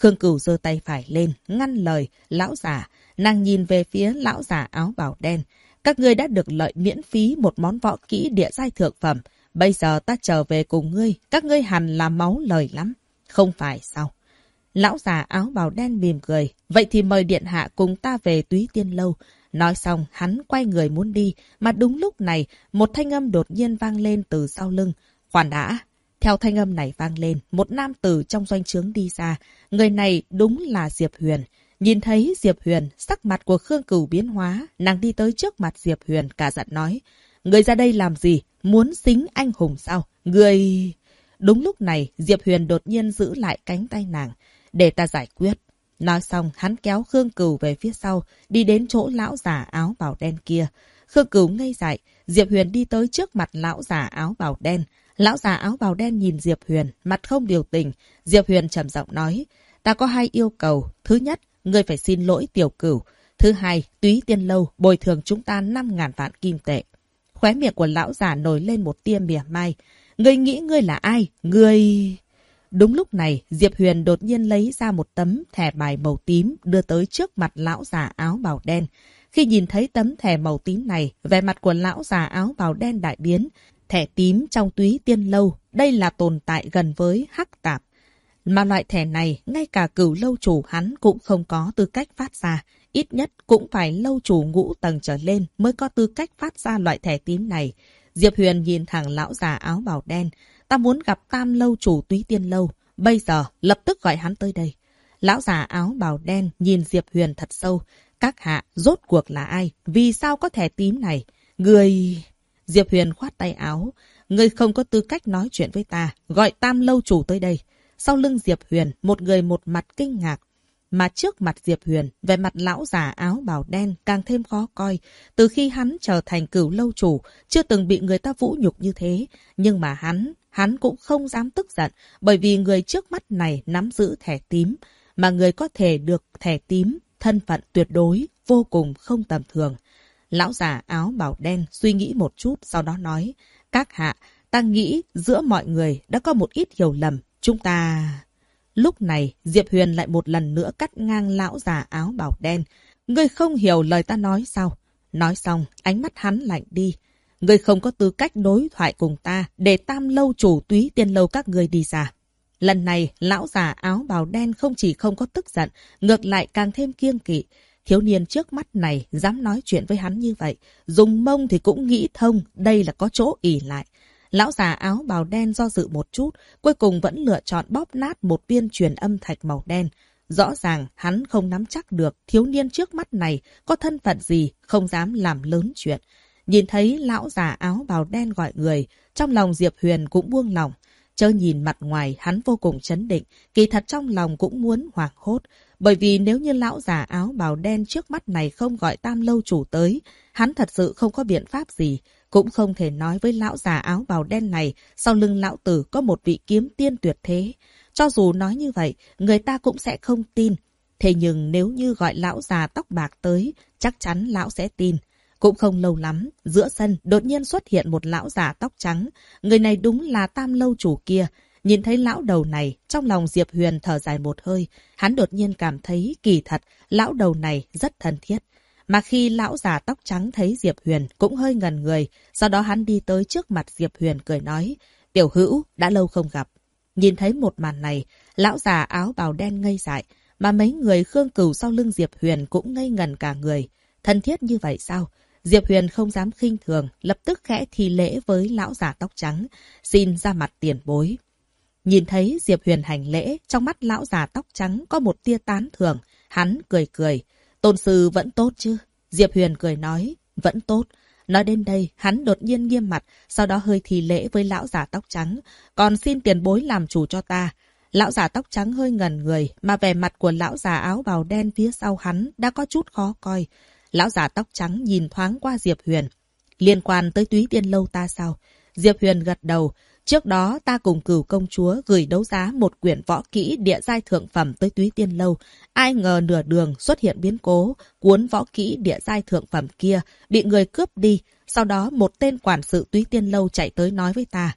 Khương Cửu giơ tay phải lên, ngăn lời lão già. Nàng nhìn về phía lão già áo bào đen. Các ngươi đã được lợi miễn phí một món võ kỹ địa giai thượng phẩm. Bây giờ ta trở về cùng ngươi, các ngươi hẳn là máu lời lắm. Không phải sao? Lão già áo bào đen mỉm cười. Vậy thì mời điện hạ cùng ta về Túy Tiên Lâu. Nói xong, hắn quay người muốn đi. Mà đúng lúc này, một thanh âm đột nhiên vang lên từ sau lưng. Khoan đã. Theo thanh âm này vang lên, một nam tử trong doanh trướng đi ra. Người này đúng là Diệp Huyền. Nhìn thấy Diệp Huyền, sắc mặt của Khương Cửu biến hóa. Nàng đi tới trước mặt Diệp Huyền, cả giận nói. Người ra đây làm gì? Muốn xính anh hùng sao? Người... Đúng lúc này, Diệp Huyền đột nhiên giữ lại cánh tay nàng. Để ta giải quyết. Nói xong, hắn kéo Khương Cửu về phía sau, đi đến chỗ lão già áo bào đen kia. Khương Cửu ngây dại, Diệp Huyền đi tới trước mặt lão già áo bào đen. Lão già áo bào đen nhìn Diệp Huyền, mặt không biểu tình. Diệp Huyền trầm giọng nói, ta có 2 yêu cầu. Thứ nhất, ngươi phải xin lỗi Tiểu Cửu. Thứ hai, Túy Tiên Lâu bồi thường chúng ta 5.000 vạn kim tệ. Khóe miệng của lão già nổi lên một tia mỉa mai. Ngươi nghĩ ngươi là ai? Ngươi... Đúng lúc này, Diệp Huyền đột nhiên lấy ra một tấm thẻ bài màu tím đưa tới trước mặt lão già áo bào đen. Khi nhìn thấy tấm thẻ màu tím này, vẻ mặt của lão già áo bào đen đại biến. Thẻ tím trong Túy Tiên Lâu, đây là tồn tại gần với hắc tạp. Mà loại thẻ này, ngay cả Cửu lâu chủ hắn cũng không có tư cách phát ra. Ít nhất cũng phải lâu chủ ngũ tầng trở lên mới có tư cách phát ra loại thẻ tím này. Diệp Huyền nhìn thẳng lão già áo bào đen. Ta muốn gặp Tam lâu chủ Túy Tiên Lâu. Bây giờ, lập tức gọi hắn tới đây. Lão già áo bào đen nhìn Diệp Huyền thật sâu. Các hạ, rốt cuộc là ai? Vì sao có thẻ tím này? Người... Diệp Huyền khoát tay áo. Ngươi không có tư cách nói chuyện với ta. Gọi Tam lâu chủ tới đây. Sau lưng Diệp Huyền, một người một mặt kinh ngạc. Mà trước mặt Diệp Huyền, về mặt lão già áo bào đen càng thêm khó coi. Từ khi hắn trở thành Cửu lâu chủ, chưa từng bị người ta vũ nhục như thế. Nhưng mà hắn cũng không dám tức giận, bởi vì người trước mắt này nắm giữ thẻ tím. Mà người có thể được thẻ tím, thân phận tuyệt đối, vô cùng không tầm thường. Lão già áo bào đen suy nghĩ một chút, sau đó nói, các hạ, ta nghĩ giữa mọi người đã có một ít hiểu lầm. Chúng ta... Lúc này, Diệp Huyền lại một lần nữa cắt ngang lão già áo bào đen. Ngươi không hiểu lời ta nói sao? Nói xong, ánh mắt hắn lạnh đi. Ngươi không có tư cách đối thoại cùng ta, để Tam lâu chủ Túy Tiên Lâu các ngươi đi ra. Lần này, lão già áo bào đen không chỉ không có tức giận, ngược lại càng thêm kiêng kỵ. Thiếu niên trước mắt này dám nói chuyện với hắn như vậy. Dùng mông thì cũng nghĩ thông, đây là có chỗ ỷ lại. Lão già áo bào đen do dự một chút, cuối cùng vẫn lựa chọn bóp nát một viên truyền âm thạch màu đen. Rõ ràng hắn không nắm chắc được thiếu niên trước mắt này có thân phận gì, không dám làm lớn chuyện. Nhìn thấy lão già áo bào đen gọi người, trong lòng Diệp Huyền cũng buông lòng. Chớ nhìn mặt ngoài hắn vô cùng trấn định, kỳ thật trong lòng cũng muốn hoảng hốt. Bởi vì nếu như lão già áo bào đen trước mắt này không gọi Tam lâu chủ tới, hắn thật sự không có biện pháp gì. Cũng không thể nói với lão già áo bào đen này, sau lưng lão tử có một vị kiếm tiên tuyệt thế. Cho dù nói như vậy, người ta cũng sẽ không tin. Thế nhưng nếu như gọi lão già tóc bạc tới, chắc chắn lão sẽ tin. Cũng không lâu lắm, giữa sân đột nhiên xuất hiện một lão già tóc trắng. Người này đúng là Tam lâu chủ kia. Nhìn thấy lão đầu này, trong lòng Diệp Huyền thở dài một hơi. Hắn đột nhiên cảm thấy kỳ thật, lão đầu này rất thân thiết. Mà khi lão già tóc trắng thấy Diệp Huyền cũng hơi ngần người, sau đó hắn đi tới trước mặt Diệp Huyền cười nói, tiểu hữu, đã lâu không gặp. Nhìn thấy một màn này, lão già áo bào đen ngây dại, mà mấy người Khương Cửu sau lưng Diệp Huyền cũng ngây ngần cả người. Thân thiết như vậy sao? Diệp Huyền không dám khinh thường, lập tức khẽ thi lễ với lão già tóc trắng, xin ra mặt tiền bối. Nhìn thấy Diệp Huyền hành lễ, trong mắt lão già tóc trắng có một tia tán thưởng, hắn cười cười. Tôn sư vẫn tốt chứ? Diệp Huyền cười nói, vẫn tốt. Nói đến đây, hắn đột nhiên nghiêm mặt, sau đó hơi thi lễ với lão già tóc trắng. Còn xin tiền bối làm chủ cho ta. Lão già tóc trắng hơi ngẩn người, mà vẻ mặt của lão già áo bào đen phía sau hắn đã có chút khó coi. Lão già tóc trắng nhìn thoáng qua Diệp Huyền. Liên quan tới Túy Tiên Lâu ta sao? Diệp Huyền gật đầu. Trước đó ta cùng Cửu công chúa gửi đấu giá một quyển võ kỹ địa giai thượng phẩm tới Túy Tiên Lâu. Ai ngờ nửa đường xuất hiện biến cố, cuốn võ kỹ địa giai thượng phẩm kia bị người cướp đi. Sau đó một tên quản sự Túy Tiên Lâu chạy tới nói với ta.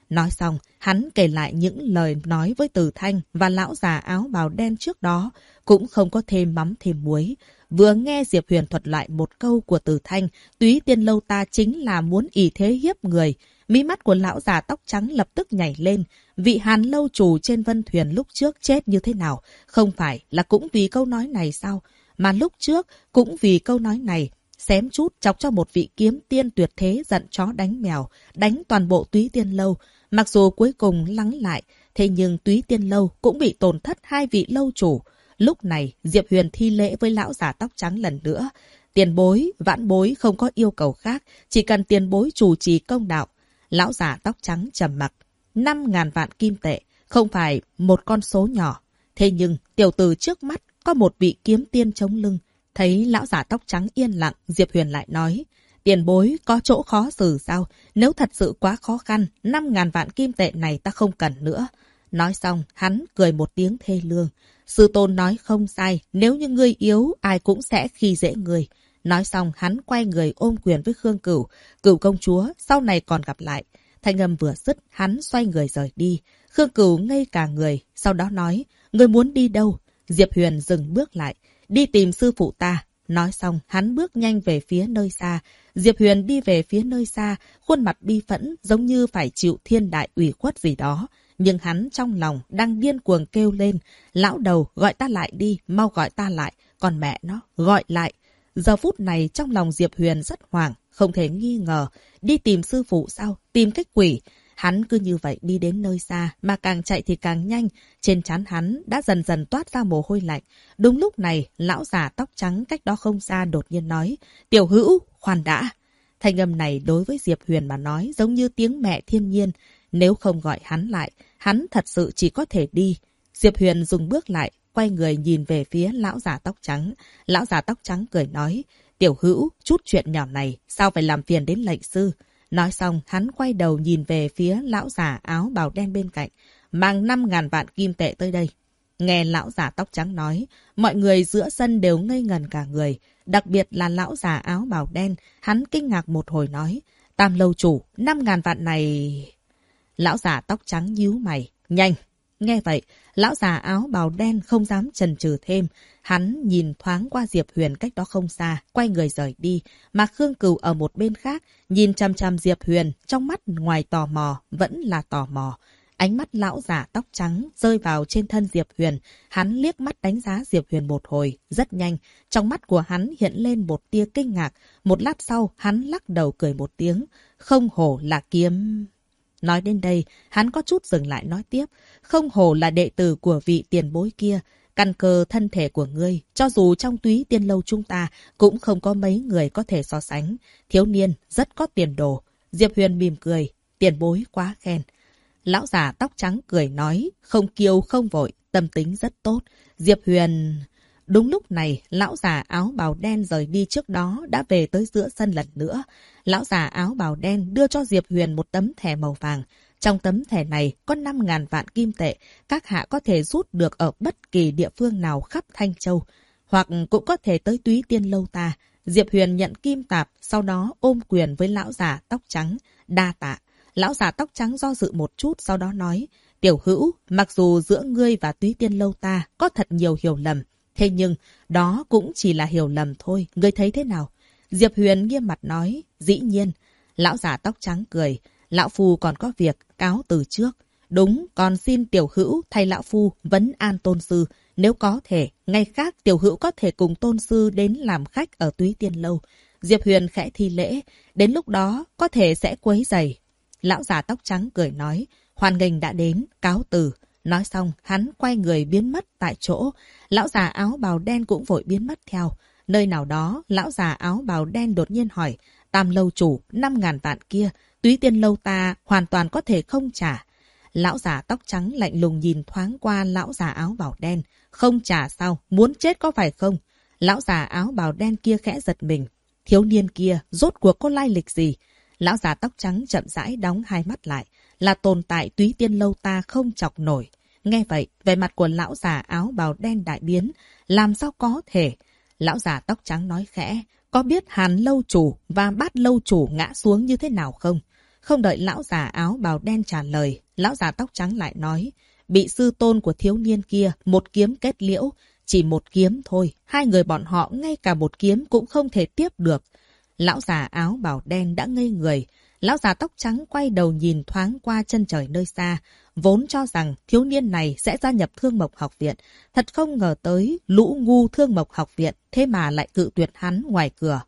Nói xong, hắn kể lại những lời nói với Từ Thanh và lão già áo bào đen trước đó, cũng không có thêm mắm thêm muối. Vừa nghe Diệp Huyền thuật lại một câu của Từ Thanh, Túy Tiên Lâu ta chính là muốn ỷ thế hiếp người. Mí mắt của lão già tóc trắng lập tức nhảy lên. Vị Hàn lâu chủ trên Vân Thuyền lúc trước chết như thế nào? Không phải là cũng vì câu nói này sao? Mà lúc trước cũng vì câu nói này, xém chút chọc cho một vị kiếm tiên tuyệt thế giận chó đánh mèo, đánh toàn bộ Túy Tiên Lâu. Mặc dù cuối cùng lắng lại, thế nhưng Túy Tiên Lâu cũng bị tổn thất 2 vị lâu chủ. Lúc này, Diệp Huyền thi lễ với lão già tóc trắng lần nữa. Tiền bối, vãn bối không có yêu cầu khác, chỉ cần tiền bối chủ trì công đạo. Lão già tóc trắng trầm mặc. 5.000 vạn kim tệ, không phải một con số nhỏ. Thế nhưng, tiểu tử trước mắt có một vị kiếm tiên chống lưng. Thấy lão già tóc trắng yên lặng, Diệp Huyền lại nói, tiền bối có chỗ khó xử sao? Nếu thật sự quá khó khăn, 5.000 vạn kim tệ này ta không cần nữa. Nói xong, hắn cười một tiếng thê lương. Sư tôn nói không sai, nếu như ngươi yếu, ai cũng sẽ khi dễ ngươi. Nói xong, hắn quay người ôm quyền với Khương Cửu. Cửu công chúa, sau này còn gặp lại. Thanh âm vừa dứt, hắn xoay người rời đi. Khương Cửu ngây cả người, sau đó nói, ngươi muốn đi đâu? Diệp Huyền dừng bước lại, đi tìm sư phụ ta. Nói xong, hắn bước nhanh về phía nơi xa. Diệp Huyền đi về phía nơi xa, khuôn mặt bi phẫn giống như phải chịu thiên đại ủy khuất gì đó. Nhưng hắn trong lòng đang điên cuồng kêu lên, lão đầu gọi ta lại đi, mau gọi ta lại, còn mẹ nó gọi lại. Giờ phút này trong lòng Diệp Huyền rất hoảng, không thể nghi ngờ. Đi tìm sư phụ sao? Tìm cái quỷ. Hắn cứ như vậy đi đến nơi xa, mà càng chạy thì càng nhanh. Trên trán hắn đã dần dần toát ra mồ hôi lạnh. Đúng lúc này, lão già tóc trắng cách đó không xa đột nhiên nói, tiểu hữu, khoan đã. Thanh âm này đối với Diệp Huyền mà nói giống như tiếng mẹ thiên nhiên. Nếu không gọi hắn lại, hắn thật sự chỉ có thể đi. Diệp Huyền dừng bước lại, quay người nhìn về phía lão già tóc trắng. Lão già tóc trắng cười nói, tiểu hữu, chút chuyện nhỏ này, sao phải làm phiền đến lệnh sư? Nói xong, hắn quay đầu nhìn về phía lão già áo bào đen bên cạnh, mang 5.000 vạn kim tệ tới đây. Nghe lão già tóc trắng nói, mọi người giữa sân đều ngây ngần cả người, đặc biệt là lão già áo bào đen, hắn kinh ngạc một hồi nói, Tam lâu chủ, 5.000 vạn này... Lão già tóc trắng nhíu mày, nhanh. Nghe vậy, lão già áo bào đen không dám chần chừ thêm. Hắn nhìn thoáng qua Diệp Huyền cách đó không xa, quay người rời đi. Mà Khương Cửu ở một bên khác, nhìn chằm chằm Diệp Huyền, trong mắt ngoài tò mò, vẫn là tò mò. Ánh mắt lão già tóc trắng rơi vào trên thân Diệp Huyền. Hắn liếc mắt đánh giá Diệp Huyền một hồi, rất nhanh. Trong mắt của hắn hiện lên một tia kinh ngạc. Một lát sau, hắn lắc đầu cười một tiếng. Không hổ là kiếm... Nói đến đây, hắn có chút dừng lại nói tiếp. Không hổ là đệ tử của vị tiền bối kia. Căn cơ thân thể của ngươi, cho dù trong Túy Tiên Lâu chúng ta, cũng không có mấy người có thể so sánh. Thiếu niên, rất có tiền đồ. Diệp Huyền mỉm cười. Tiền bối quá khen. Lão già tóc trắng cười nói. Không kiêu không vội, tâm tính rất tốt. Diệp Huyền... Đúng lúc này, lão già áo bào đen rời đi trước đó đã về tới giữa sân lần nữa. Lão già áo bào đen đưa cho Diệp Huyền một tấm thẻ màu vàng. Trong tấm thẻ này có 5.000 vạn kim tệ, các hạ có thể rút được ở bất kỳ địa phương nào khắp Thanh Châu. Hoặc cũng có thể tới Túy Tiên Lâu ta. Diệp Huyền nhận kim tạp, sau đó ôm quyền với lão già tóc trắng. Đa tạ. Lão già tóc trắng do dự một chút, sau đó nói, tiểu hữu, mặc dù giữa ngươi và Túy Tiên Lâu ta có thật nhiều hiểu lầm, thế nhưng, đó cũng chỉ là hiểu lầm thôi, ngươi thấy thế nào? Diệp Huyền nghiêm mặt nói, dĩ nhiên. Lão già tóc trắng cười, lão phu còn có việc, cáo từ trước. Đúng, còn xin tiểu hữu thay lão phu vấn an tôn sư. Nếu có thể, ngày khác tiểu hữu có thể cùng tôn sư đến làm khách ở Túy Tiên Lâu. Diệp Huyền khẽ thi lễ, đến lúc đó có thể sẽ quấy rầy. Lão già tóc trắng cười nói, hoan nghênh đã đến, cáo từ. Nói xong, hắn quay người biến mất tại chỗ. Lão già áo bào đen cũng vội biến mất theo. Nơi nào đó, lão già áo bào đen đột nhiên hỏi, Tam lâu chủ, 5.000 vạn kia, Túy Tiên Lâu ta hoàn toàn có thể không trả. Lão già tóc trắng lạnh lùng nhìn thoáng qua lão già áo bào đen. Không trả sao? Muốn chết có phải không? Lão già áo bào đen kia khẽ giật mình. Thiếu niên kia, rốt cuộc có lai lịch gì? Lão già tóc trắng chậm rãi đóng hai mắt lại. Là tồn tại Túy Tiên Lâu ta không chọc nổi. Nghe vậy, vẻ mặt của lão già áo bào đen đại biến. Làm sao có thể? Lão già tóc trắng nói khẽ. Có biết Hàn lâu chủ và Bát lâu chủ ngã xuống như thế nào không? Không đợi lão già áo bào đen trả lời, lão già tóc trắng lại nói, bị sư tôn của thiếu niên kia một kiếm kết liễu, chỉ một kiếm thôi, hai người bọn họ ngay cả một kiếm cũng không thể tiếp được. Lão già áo bào đen đã ngây người. Lão già tóc trắng quay đầu nhìn thoáng qua chân trời nơi xa, vốn cho rằng thiếu niên này sẽ gia nhập Thương Mộc Học Viện. Thật không ngờ tới lũ ngu Thương Mộc Học Viện, thế mà lại cự tuyệt hắn ngoài cửa.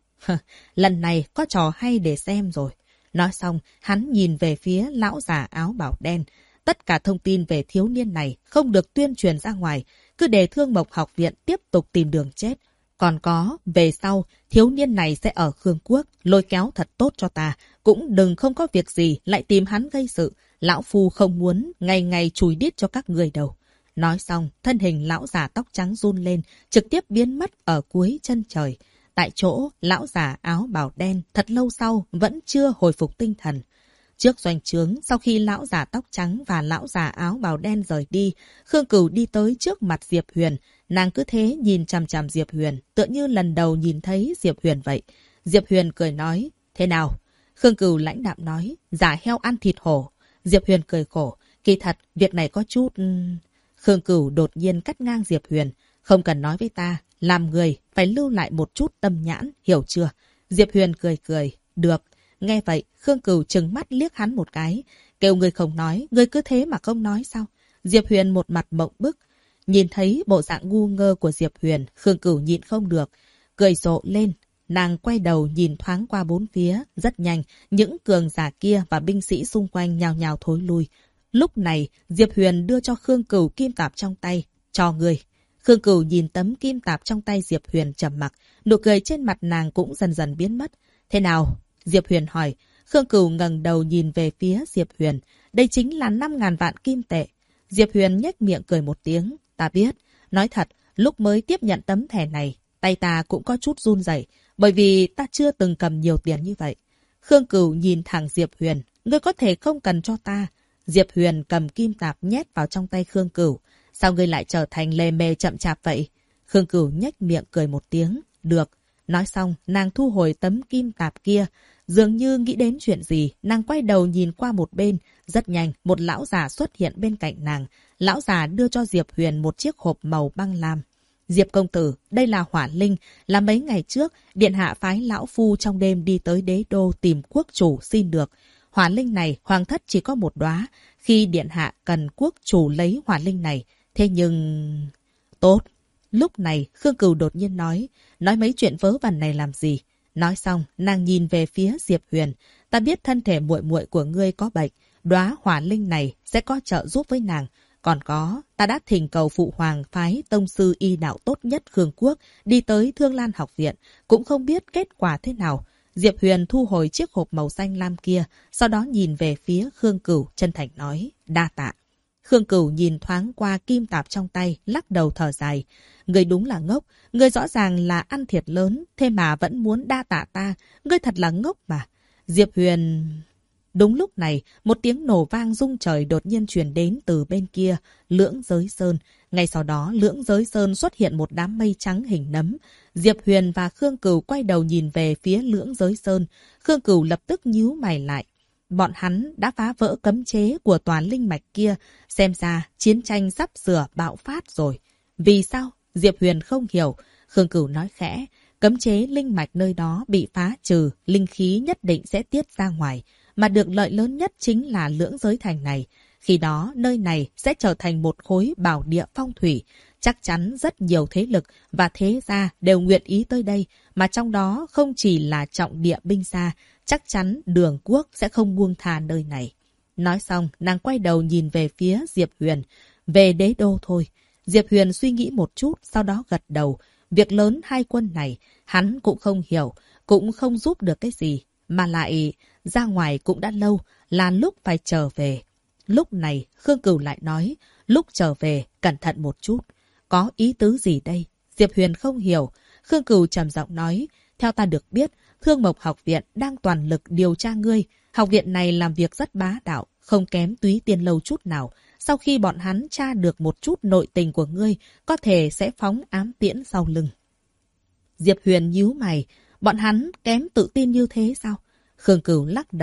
Lần này có trò hay để xem rồi. Nói xong, hắn nhìn về phía lão già áo bào đen. Tất cả thông tin về thiếu niên này không được tuyên truyền ra ngoài, cứ để Thương Mộc Học Viện tiếp tục tìm đường chết. Còn có, về sau, thiếu niên này sẽ ở Khương Quốc, lôi kéo thật tốt cho ta. Cũng đừng không có việc gì lại tìm hắn gây sự. Lão Phu không muốn ngày ngày chùi đít cho các người đâu. Nói xong, thân hình lão già tóc trắng run lên, trực tiếp biến mất ở cuối chân trời. Tại chỗ, lão già áo bào đen thật lâu sau vẫn chưa hồi phục tinh thần. Trước doanh trướng, sau khi lão già tóc trắng và lão già áo bào đen rời đi, Khương Cửu đi tới trước mặt Diệp Huyền. Nàng cứ thế nhìn chằm chằm Diệp Huyền, tựa như lần đầu nhìn thấy Diệp Huyền vậy. Diệp Huyền cười nói, thế nào? Khương Cửu lãnh đạm nói, giả heo ăn thịt hổ. Diệp Huyền cười khổ, kỳ thật, việc này có chút... Khương Cửu đột nhiên cắt ngang Diệp Huyền, không cần nói với ta, làm người phải lưu lại một chút tâm nhãn, hiểu chưa? Diệp Huyền cười cười, được. Nghe vậy, Khương Cửu trừng mắt liếc hắn một cái. Kêu người không nói, người cứ thế mà không nói sao? Diệp Huyền một mặt mộng bức. Nhìn thấy bộ dạng ngu ngơ của Diệp Huyền, Khương Cửu nhịn không được. Cười rộ lên, nàng quay đầu nhìn thoáng qua bốn phía. Rất nhanh, những cường giả kia và binh sĩ xung quanh nhào nhào thối lui. Lúc này, Diệp Huyền đưa cho Khương Cửu kim tạp trong tay. Cho người. Khương Cửu nhìn tấm kim tạp trong tay Diệp Huyền trầm mặc. Nụ cười trên mặt nàng cũng dần dần biến mất. Thế nào? Diệp Huyền hỏi. Khương Cửu ngẩng đầu nhìn về phía Diệp Huyền. Đây chính là 5.000 vạn kim tệ. Diệp Huyền nhếch miệng cười một tiếng. Ta biết. Nói thật, lúc mới tiếp nhận tấm thẻ này, tay ta cũng có chút run rẩy, bởi vì ta chưa từng cầm nhiều tiền như vậy. Khương Cửu nhìn thẳng Diệp Huyền. Ngươi có thể không cần cho ta. Diệp Huyền cầm kim tạp nhét vào trong tay Khương Cửu. Sao ngươi lại trở thành lề mề chậm chạp vậy? Khương Cửu nhếch miệng cười một tiếng. Được. Nói xong, nàng thu hồi tấm kim tạp kia. Dường như nghĩ đến chuyện gì, nàng quay đầu nhìn qua một bên. Rất nhanh, một lão già xuất hiện bên cạnh nàng. Lão già đưa cho Diệp Huyền một chiếc hộp màu băng lam. Diệp công tử, đây là hỏa linh, là mấy ngày trước, điện hạ phái lão phu trong đêm đi tới đế đô tìm quốc chủ xin được. Hỏa linh này, hoàng thất chỉ có một đóa. Khi điện hạ cần quốc chủ lấy hỏa linh này, thế nhưng... Tốt. Lúc này, Khương Cửu đột nhiên nói mấy chuyện vớ vẩn này làm gì? Nói xong, nàng nhìn về phía Diệp Huyền. Ta biết thân thể muội muội của ngươi có bệnh, đóa hỏa linh này sẽ có trợ giúp với nàng. Còn có, ta đã thỉnh cầu phụ hoàng phái tông sư y đạo tốt nhất Khương Quốc đi tới Thương Lan học viện, cũng không biết kết quả thế nào. Diệp Huyền thu hồi chiếc hộp màu xanh lam kia, sau đó nhìn về phía Khương Cửu, chân thành nói, đa tạ. Khương Cửu nhìn thoáng qua kim tạp trong tay, lắc đầu thở dài. Ngươi đúng là ngốc, ngươi rõ ràng là ăn thiệt lớn, thế mà vẫn muốn đa tạ ta, ngươi thật là ngốc mà. Diệp Huyền... Đúng lúc này, một tiếng nổ vang rung trời đột nhiên truyền đến từ bên kia, Lưỡng Giới Sơn. Ngay sau đó, Lưỡng Giới Sơn xuất hiện một đám mây trắng hình nấm. Diệp Huyền và Khương Cửu quay đầu nhìn về phía Lưỡng Giới Sơn. Khương Cửu lập tức nhíu mày lại. Bọn hắn đã phá vỡ cấm chế của tòa linh mạch kia. Xem ra, chiến tranh sắp sửa bạo phát rồi. Vì sao? Diệp Huyền không hiểu. Khương Cửu nói khẽ, cấm chế linh mạch nơi đó bị phá trừ, linh khí nhất định sẽ tiết ra ngoài. Mà được lợi lớn nhất chính là Lưỡng Giới Thành này. Khi đó, nơi này sẽ trở thành một khối bảo địa phong thủy. Chắc chắn rất nhiều thế lực và thế gia đều nguyện ý tới đây. Mà trong đó không chỉ là trọng địa binh gia, chắc chắn Đường Quốc sẽ không buông tha nơi này. Nói xong, nàng quay đầu nhìn về phía Diệp Huyền. Về đế đô thôi. Diệp Huyền suy nghĩ một chút, sau đó gật đầu. Việc lớn hai quân này, hắn cũng không hiểu, cũng không giúp được cái gì. Mà lại, ra ngoài cũng đã lâu, là lúc phải trở về. Lúc này, Khương Cửu lại nói, lúc trở về, cẩn thận một chút. Có ý tứ gì đây? Diệp Huyền không hiểu. Khương Cửu trầm giọng nói, theo ta được biết, Thương Mộc Học Viện đang toàn lực điều tra ngươi. Học viện này làm việc rất bá đạo, không kém Túy Tiên Lâu chút nào. Sau khi bọn hắn tra được một chút nội tình của ngươi, có thể sẽ phóng ám tiễn sau lưng. Diệp Huyền nhíu mày, bọn hắn kém tự tin như thế sao? Khương Cửu lắc đầu,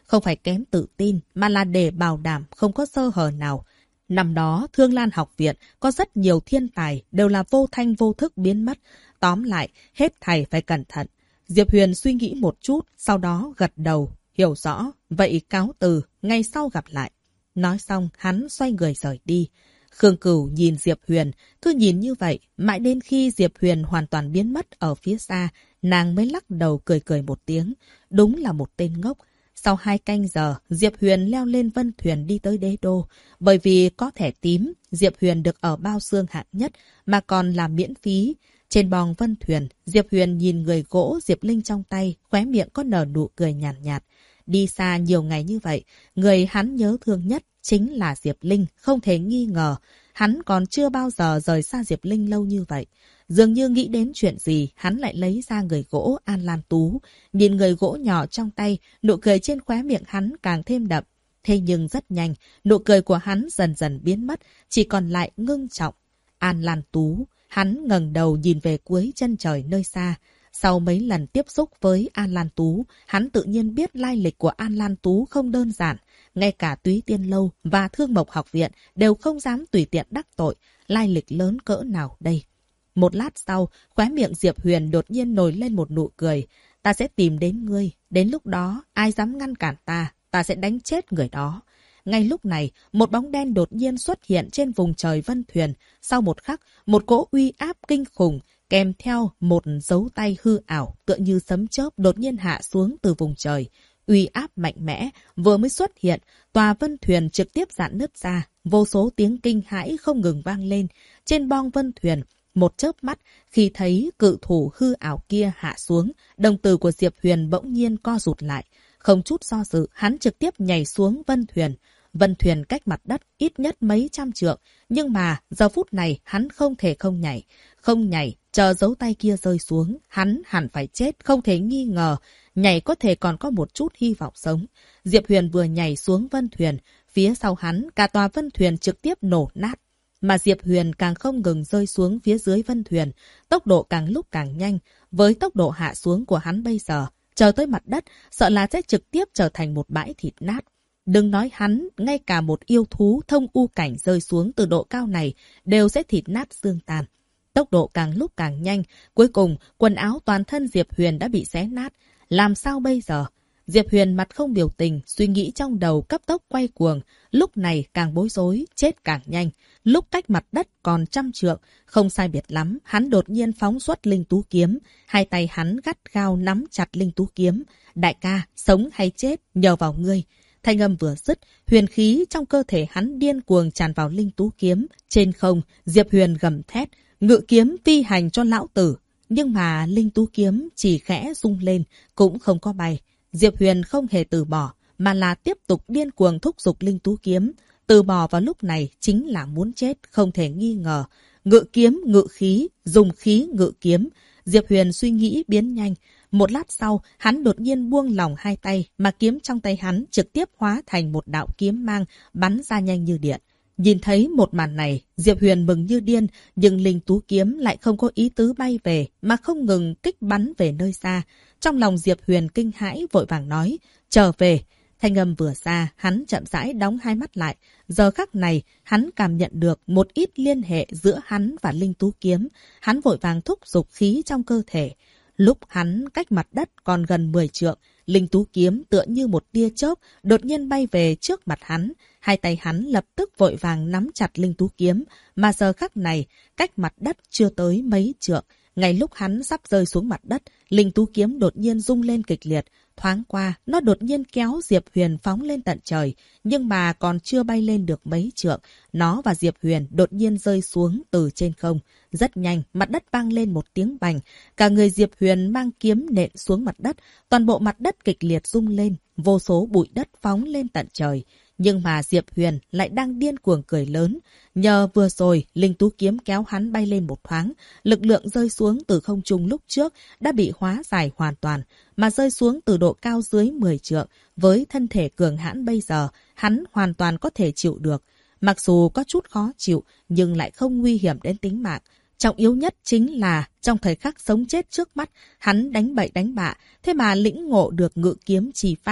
không phải kém tự tin, mà là để bảo đảm không có sơ hở nào. Năm đó, Thương Lan học viện có rất nhiều thiên tài đều là vô thanh vô thức biến mất. Tóm lại, hết thảy phải cẩn thận. Diệp Huyền suy nghĩ một chút, sau đó gật đầu, hiểu rõ, vậy cáo từ, ngày sau gặp lại. Nói xong, hắn xoay người rời đi. Khương Cửu nhìn Diệp Huyền, cứ nhìn như vậy, mãi đến khi Diệp Huyền hoàn toàn biến mất ở phía xa, nàng mới lắc đầu cười cười một tiếng. Đúng là một tên ngốc. Sau 2 canh giờ, Diệp Huyền leo lên vân thuyền đi tới đế đô. Bởi vì có thẻ tím, Diệp Huyền được ở bao xương hạng nhất, mà còn là miễn phí. Trên bong vân thuyền, Diệp Huyền nhìn người gỗ Diệp Linh trong tay, khóe miệng có nở nụ cười nhàn nhạt. Đi xa nhiều ngày như vậy, người hắn nhớ thương nhất chính là Diệp Linh, không thể nghi ngờ. Hắn còn chưa bao giờ rời xa Diệp Linh lâu như vậy. Dường như nghĩ đến chuyện gì, hắn lại lấy ra người gỗ An Lan Tú. Nhìn người gỗ nhỏ trong tay, nụ cười trên khóe miệng hắn càng thêm đậm. Thế nhưng rất nhanh, nụ cười của hắn dần dần biến mất, chỉ còn lại ngưng trọng. An Lan Tú, hắn ngẩng đầu nhìn về cuối chân trời nơi xa. Sau mấy lần tiếp xúc với An Lan Tú, hắn tự nhiên biết lai lịch của An Lan Tú không đơn giản. Ngay cả Túy Tiên Lâu và Thương Mộc Học Viện đều không dám tùy tiện đắc tội. Lai lịch lớn cỡ nào đây? Một lát sau, khóe miệng Diệp Huyền đột nhiên nổi lên một nụ cười. Ta sẽ tìm đến ngươi. Đến lúc đó, ai dám ngăn cản ta, ta sẽ đánh chết người đó. Ngay lúc này, một bóng đen đột nhiên xuất hiện trên vùng trời vân thuyền. Sau một khắc, một cỗ uy áp kinh khủng, kèm theo một dấu tay hư ảo, tựa như sấm chớp đột nhiên hạ xuống từ vùng trời. Uy áp mạnh mẽ, vừa mới xuất hiện, tòa vân thuyền trực tiếp rạn nứt ra. Vô số tiếng kinh hãi không ngừng vang lên. Trên bong vân thuyền, một chớp mắt, khi thấy cự thủ hư ảo kia hạ xuống, đồng tử của Diệp Huyền bỗng nhiên co rụt lại. Không chút do dự, hắn trực tiếp nhảy xuống vân thuyền. Vân thuyền cách mặt đất ít nhất mấy trăm trượng, nhưng mà giờ phút này hắn không thể không nhảy. Không nhảy, chờ dấu tay kia rơi xuống, hắn hẳn phải chết, không thể nghi ngờ. Nhảy có thể còn có một chút hy vọng sống. Diệp Huyền vừa nhảy xuống vân thuyền, phía sau hắn cả tòa vân thuyền trực tiếp nổ nát. Mà Diệp Huyền càng không ngừng rơi xuống phía dưới vân thuyền, tốc độ càng lúc càng nhanh. Với tốc độ hạ xuống của hắn bây giờ, chờ tới mặt đất, sợ là sẽ trực tiếp trở thành một bãi thịt nát. Đừng nói hắn, ngay cả một yêu thú thông u cảnh rơi xuống từ độ cao này đều sẽ thịt nát xương tàn. Tốc độ càng lúc càng nhanh, cuối cùng quần áo toàn thân Diệp Huyền đã bị xé nát. Làm sao bây giờ? Diệp Huyền mặt không biểu tình, suy nghĩ trong đầu cấp tốc quay cuồng. Lúc này càng bối rối, chết càng nhanh. Lúc cách mặt đất còn 100 trượng, không sai biệt lắm, hắn đột nhiên phóng xuất linh tú kiếm. Hai tay hắn gắt gao nắm chặt linh tú kiếm. Đại ca, sống hay chết, nhờ vào ngươi. Thanh âm vừa dứt, huyền khí trong cơ thể hắn điên cuồng tràn vào linh tú kiếm. Trên không, Diệp Huyền gầm thét, ngự kiếm phi hành cho lão tử. Nhưng mà linh tú kiếm chỉ khẽ rung lên, cũng không có bay. Diệp Huyền không hề từ bỏ, mà là tiếp tục điên cuồng thúc giục linh tú kiếm. Từ bỏ vào lúc này chính là muốn chết, không thể nghi ngờ. Ngự kiếm, ngự khí, dùng khí ngự kiếm. Diệp Huyền suy nghĩ biến nhanh. Một lát sau, hắn đột nhiên buông lỏng hai tay, mà kiếm trong tay hắn trực tiếp hóa thành một đạo kiếm mang, bắn ra nhanh như điện. Nhìn thấy một màn này, Diệp Huyền mừng như điên, nhưng linh tú kiếm lại không có ý tứ bay về, mà không ngừng kích bắn về nơi xa. Trong lòng Diệp Huyền kinh hãi vội vàng nói, trở về. Thanh âm vừa ra, hắn chậm rãi đóng hai mắt lại. Giờ khắc này, hắn cảm nhận được một ít liên hệ giữa hắn và linh tú kiếm. Hắn vội vàng thúc giục khí trong cơ thể. Lúc hắn cách mặt đất còn gần 10 trượng, linh tú kiếm tựa như một tia chớp đột nhiên bay về trước mặt hắn. Hai tay hắn lập tức vội vàng nắm chặt linh tú kiếm, mà giờ khắc này, cách mặt đất chưa tới mấy trượng. Ngay lúc hắn sắp rơi xuống mặt đất, linh tú kiếm đột nhiên rung lên kịch liệt. Thoáng qua, nó đột nhiên kéo Diệp Huyền phóng lên tận trời, nhưng mà còn chưa bay lên được mấy trượng. Nó và Diệp Huyền đột nhiên rơi xuống từ trên không. Rất nhanh, mặt đất vang lên một tiếng bành. Cả người Diệp Huyền mang kiếm nện xuống mặt đất, toàn bộ mặt đất kịch liệt rung lên, vô số bụi đất phóng lên tận trời. Nhưng mà Diệp Huyền lại đang điên cuồng cười lớn. Nhờ vừa rồi, linh tú kiếm kéo hắn bay lên một thoáng, lực lượng rơi xuống từ không trung lúc trước đã bị hóa giải hoàn toàn, mà rơi xuống từ độ cao dưới 10 trượng. Với thân thể cường hãn bây giờ, hắn hoàn toàn có thể chịu được. Mặc dù có chút khó chịu, nhưng lại không nguy hiểm đến tính mạng. Trọng yếu nhất chính là, trong thời khắc sống chết trước mắt, hắn đánh bậy đánh bạ, thế mà lĩnh ngộ được ngự kiếm chi pháp.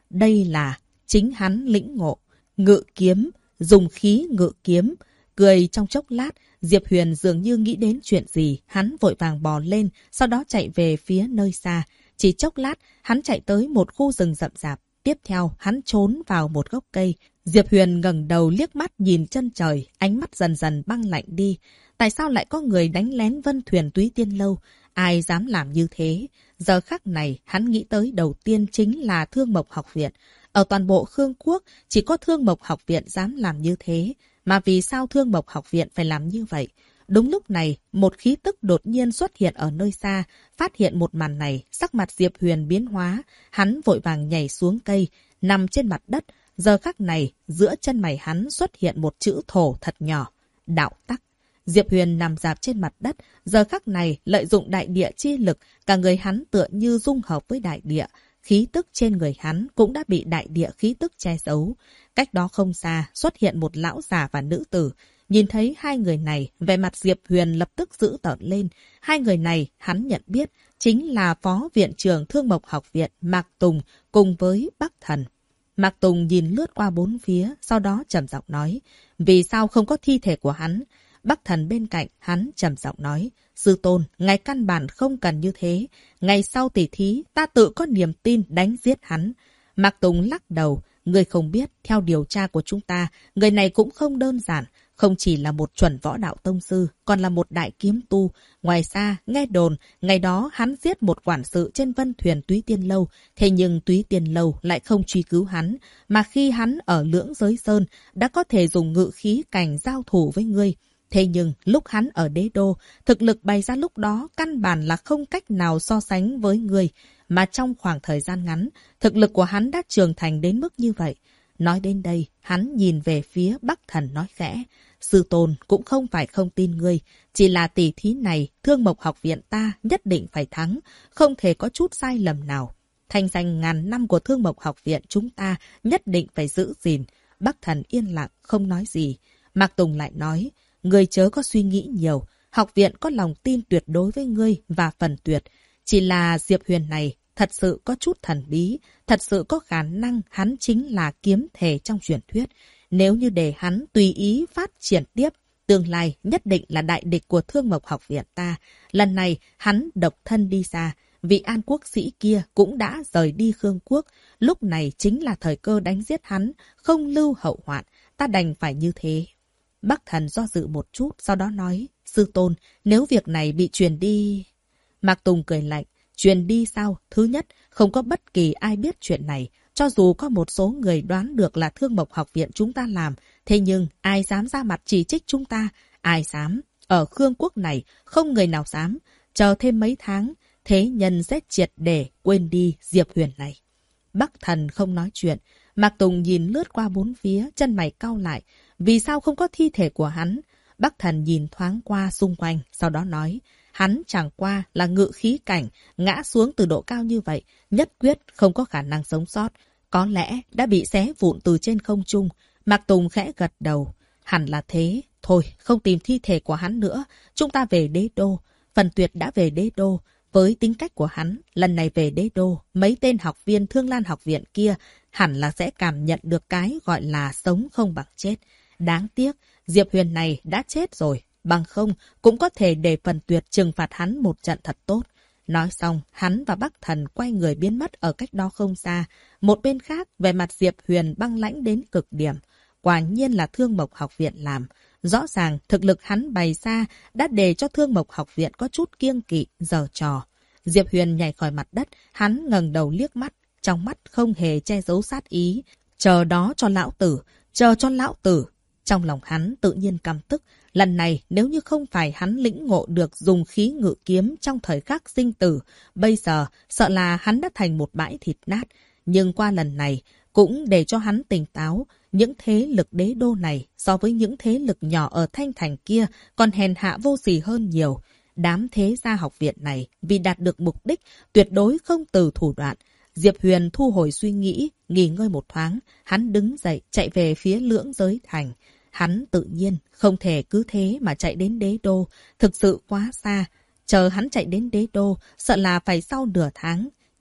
Đây là chính hắn lĩnh ngộ. Ngự kiếm, dùng khí ngự kiếm. Cười trong chốc lát, Diệp Huyền dường như nghĩ đến chuyện gì. Hắn vội vàng bò lên, sau đó chạy về phía nơi xa. Chỉ chốc lát, hắn chạy tới một khu rừng rậm rạp. Tiếp theo, hắn trốn vào một gốc cây. Diệp Huyền ngẩng đầu liếc mắt nhìn chân trời, ánh mắt dần dần băng lạnh đi. Tại sao lại có người đánh lén Vân Thuyền Túy Tiên Lâu? Ai dám làm như thế? Giờ khắc này, hắn nghĩ tới đầu tiên chính là Thương Mộc Học Viện. Ở toàn bộ Khương Quốc, chỉ có Thương Mộc Học Viện dám làm như thế. Mà vì sao Thương Mộc Học Viện phải làm như vậy? Đúng lúc này, một khí tức đột nhiên xuất hiện ở nơi xa. Phát hiện một màn này, sắc mặt Diệp Huyền biến hóa. Hắn vội vàng nhảy xuống cây, nằm trên mặt đất. Giờ khắc này, giữa chân mày hắn xuất hiện một chữ thổ thật nhỏ. Đạo tắc. Diệp Huyền nằm rạp trên mặt đất. Giờ khắc này, lợi dụng đại địa chi lực, cả người hắn tựa như dung hợp với đại địa. Khí tức trên người hắn cũng đã bị đại địa khí tức che giấu. Cách đó không xa, xuất hiện một lão già và nữ tử. Nhìn thấy hai người này, vẻ mặt Diệp Huyền lập tức dữ tợn lên. Hai người này, hắn nhận biết, chính là Phó Viện trưởng Thương Mộc Học Viện Mạc Tùng cùng với Bắc Thần. Mạc Tùng nhìn lướt qua bốn phía, sau đó trầm giọng nói, vì sao không có thi thể của hắn? Bắc Thần bên cạnh, hắn trầm giọng nói, sư tôn, ngài căn bản không cần như thế. Ngày sau tỉ thí, ta tự có niềm tin đánh giết hắn. Mạc Tùng lắc đầu, người không biết, theo điều tra của chúng ta, người này cũng không đơn giản. Không chỉ là một chuẩn võ đạo tông sư, còn là một đại kiếm tu. Ngoài ra, nghe đồn, ngày đó hắn giết một quản sự trên Vân Thuyền Túy Tiên Lâu. Thế nhưng Túy Tiên Lâu lại không truy cứu hắn. Mà khi hắn ở Lưỡng Giới Sơn, đã có thể dùng ngự khí cảnh giao thủ với ngươi. Thế nhưng, lúc hắn ở Đế Đô, thực lực bày ra lúc đó căn bản là không cách nào so sánh với ngươi. Mà trong khoảng thời gian ngắn, thực lực của hắn đã trưởng thành đến mức như vậy. Nói đến đây, hắn nhìn về phía Bắc Thần nói khẽ. Sư tôn cũng không phải không tin ngươi. Chỉ là tỷ thí này, Thương Mộc Học Viện ta nhất định phải thắng. Không thể có chút sai lầm nào. Thành danh ngàn năm của Thương Mộc Học Viện chúng ta nhất định phải giữ gìn. Bắc Thần yên lặng, không nói gì. Mạc Tùng lại nói, ngươi chớ có suy nghĩ nhiều. Học viện có lòng tin tuyệt đối với ngươi và Phần Tuyệt. Chỉ là Diệp Huyền này thật sự có chút thần bí. Thật sự có khả năng hắn chính là kiếm thể trong truyền thuyết. Nếu như để hắn tùy ý phát triển tiếp, tương lai nhất định là đại địch của Thương Mộc Học Viện ta. Lần này hắn độc thân đi xa. Vị An quốc sĩ kia cũng đã rời đi Khương Quốc. Lúc này chính là thời cơ đánh giết hắn, không lưu hậu hoạn. Ta đành phải như thế. Bắc Thần do dự một chút, sau đó nói, sư tôn, nếu việc này bị truyền đi... Mạc Tùng cười lạnh, truyền đi sao? Thứ nhất, không có bất kỳ ai biết chuyện này. Cho dù có một số người đoán được là Thương Mộc Học Viện chúng ta làm, thế nhưng ai dám ra mặt chỉ trích chúng ta? Ai dám? Ở Khương Quốc này, không người nào dám. Chờ thêm mấy tháng, thế nhân sẽ triệt để quên đi Diệp Huyền này. Bắc Thần không nói chuyện. Mạc Tùng nhìn lướt qua bốn phía, chân mày cau lại. Vì sao không có thi thể của hắn? Bắc Thần nhìn thoáng qua xung quanh, sau đó nói, hắn chẳng qua là ngự khí cảnh, ngã xuống từ độ cao như vậy, nhất quyết không có khả năng sống sót. Có lẽ đã bị xé vụn từ trên không trung. Mạc Tùng khẽ gật đầu. Hẳn là thế. Thôi, không tìm thi thể của hắn nữa. Chúng ta về Đế Đô. Phần Tuyệt đã về Đế Đô. Với tính cách của hắn, lần này về Đế Đô, mấy tên học viên Thương Lan Học Viện kia hẳn là sẽ cảm nhận được cái gọi là sống không bằng chết. Đáng tiếc, Diệp Huyền này đã chết rồi. Bằng không, cũng có thể để Phần Tuyệt trừng phạt hắn một trận thật tốt. Nói xong, hắn và Bắc Thần quay người biến mất ở cách đó không xa. Một bên khác, về mặt Diệp Huyền băng lãnh đến cực điểm. Quả nhiên là Thương Mộc Học Viện làm. Rõ ràng, thực lực hắn bày ra đã để cho Thương Mộc Học Viện có chút kiêng kỵ, giở trò. Diệp Huyền nhảy khỏi mặt đất, hắn ngẩng đầu liếc mắt, trong mắt không hề che giấu sát ý. Chờ đó cho lão tử, chờ cho lão tử. Trong lòng hắn tự nhiên căm tức. Lần này nếu như không phải hắn lĩnh ngộ được dùng khí ngự kiếm trong thời khắc sinh tử, bây giờ sợ là hắn đã thành một bãi thịt nát. Nhưng qua lần này cũng để cho hắn tỉnh táo. Những thế lực Đế Đô này so với những thế lực nhỏ ở Thanh Thành kia còn hèn hạ vô sỉ hơn nhiều. Đám thế gia học viện này vì đạt được mục đích tuyệt đối không từ thủ đoạn. Diệp Huyền thu hồi suy nghĩ, nghỉ ngơi một thoáng. Hắn đứng dậy chạy về phía Lưỡng Giới Thành. Hắn tự nhiên không thể cứ thế mà chạy đến Đế Đô. Thực sự quá xa. Chờ hắn chạy đến Đế Đô, sợ là phải sau nửa tháng.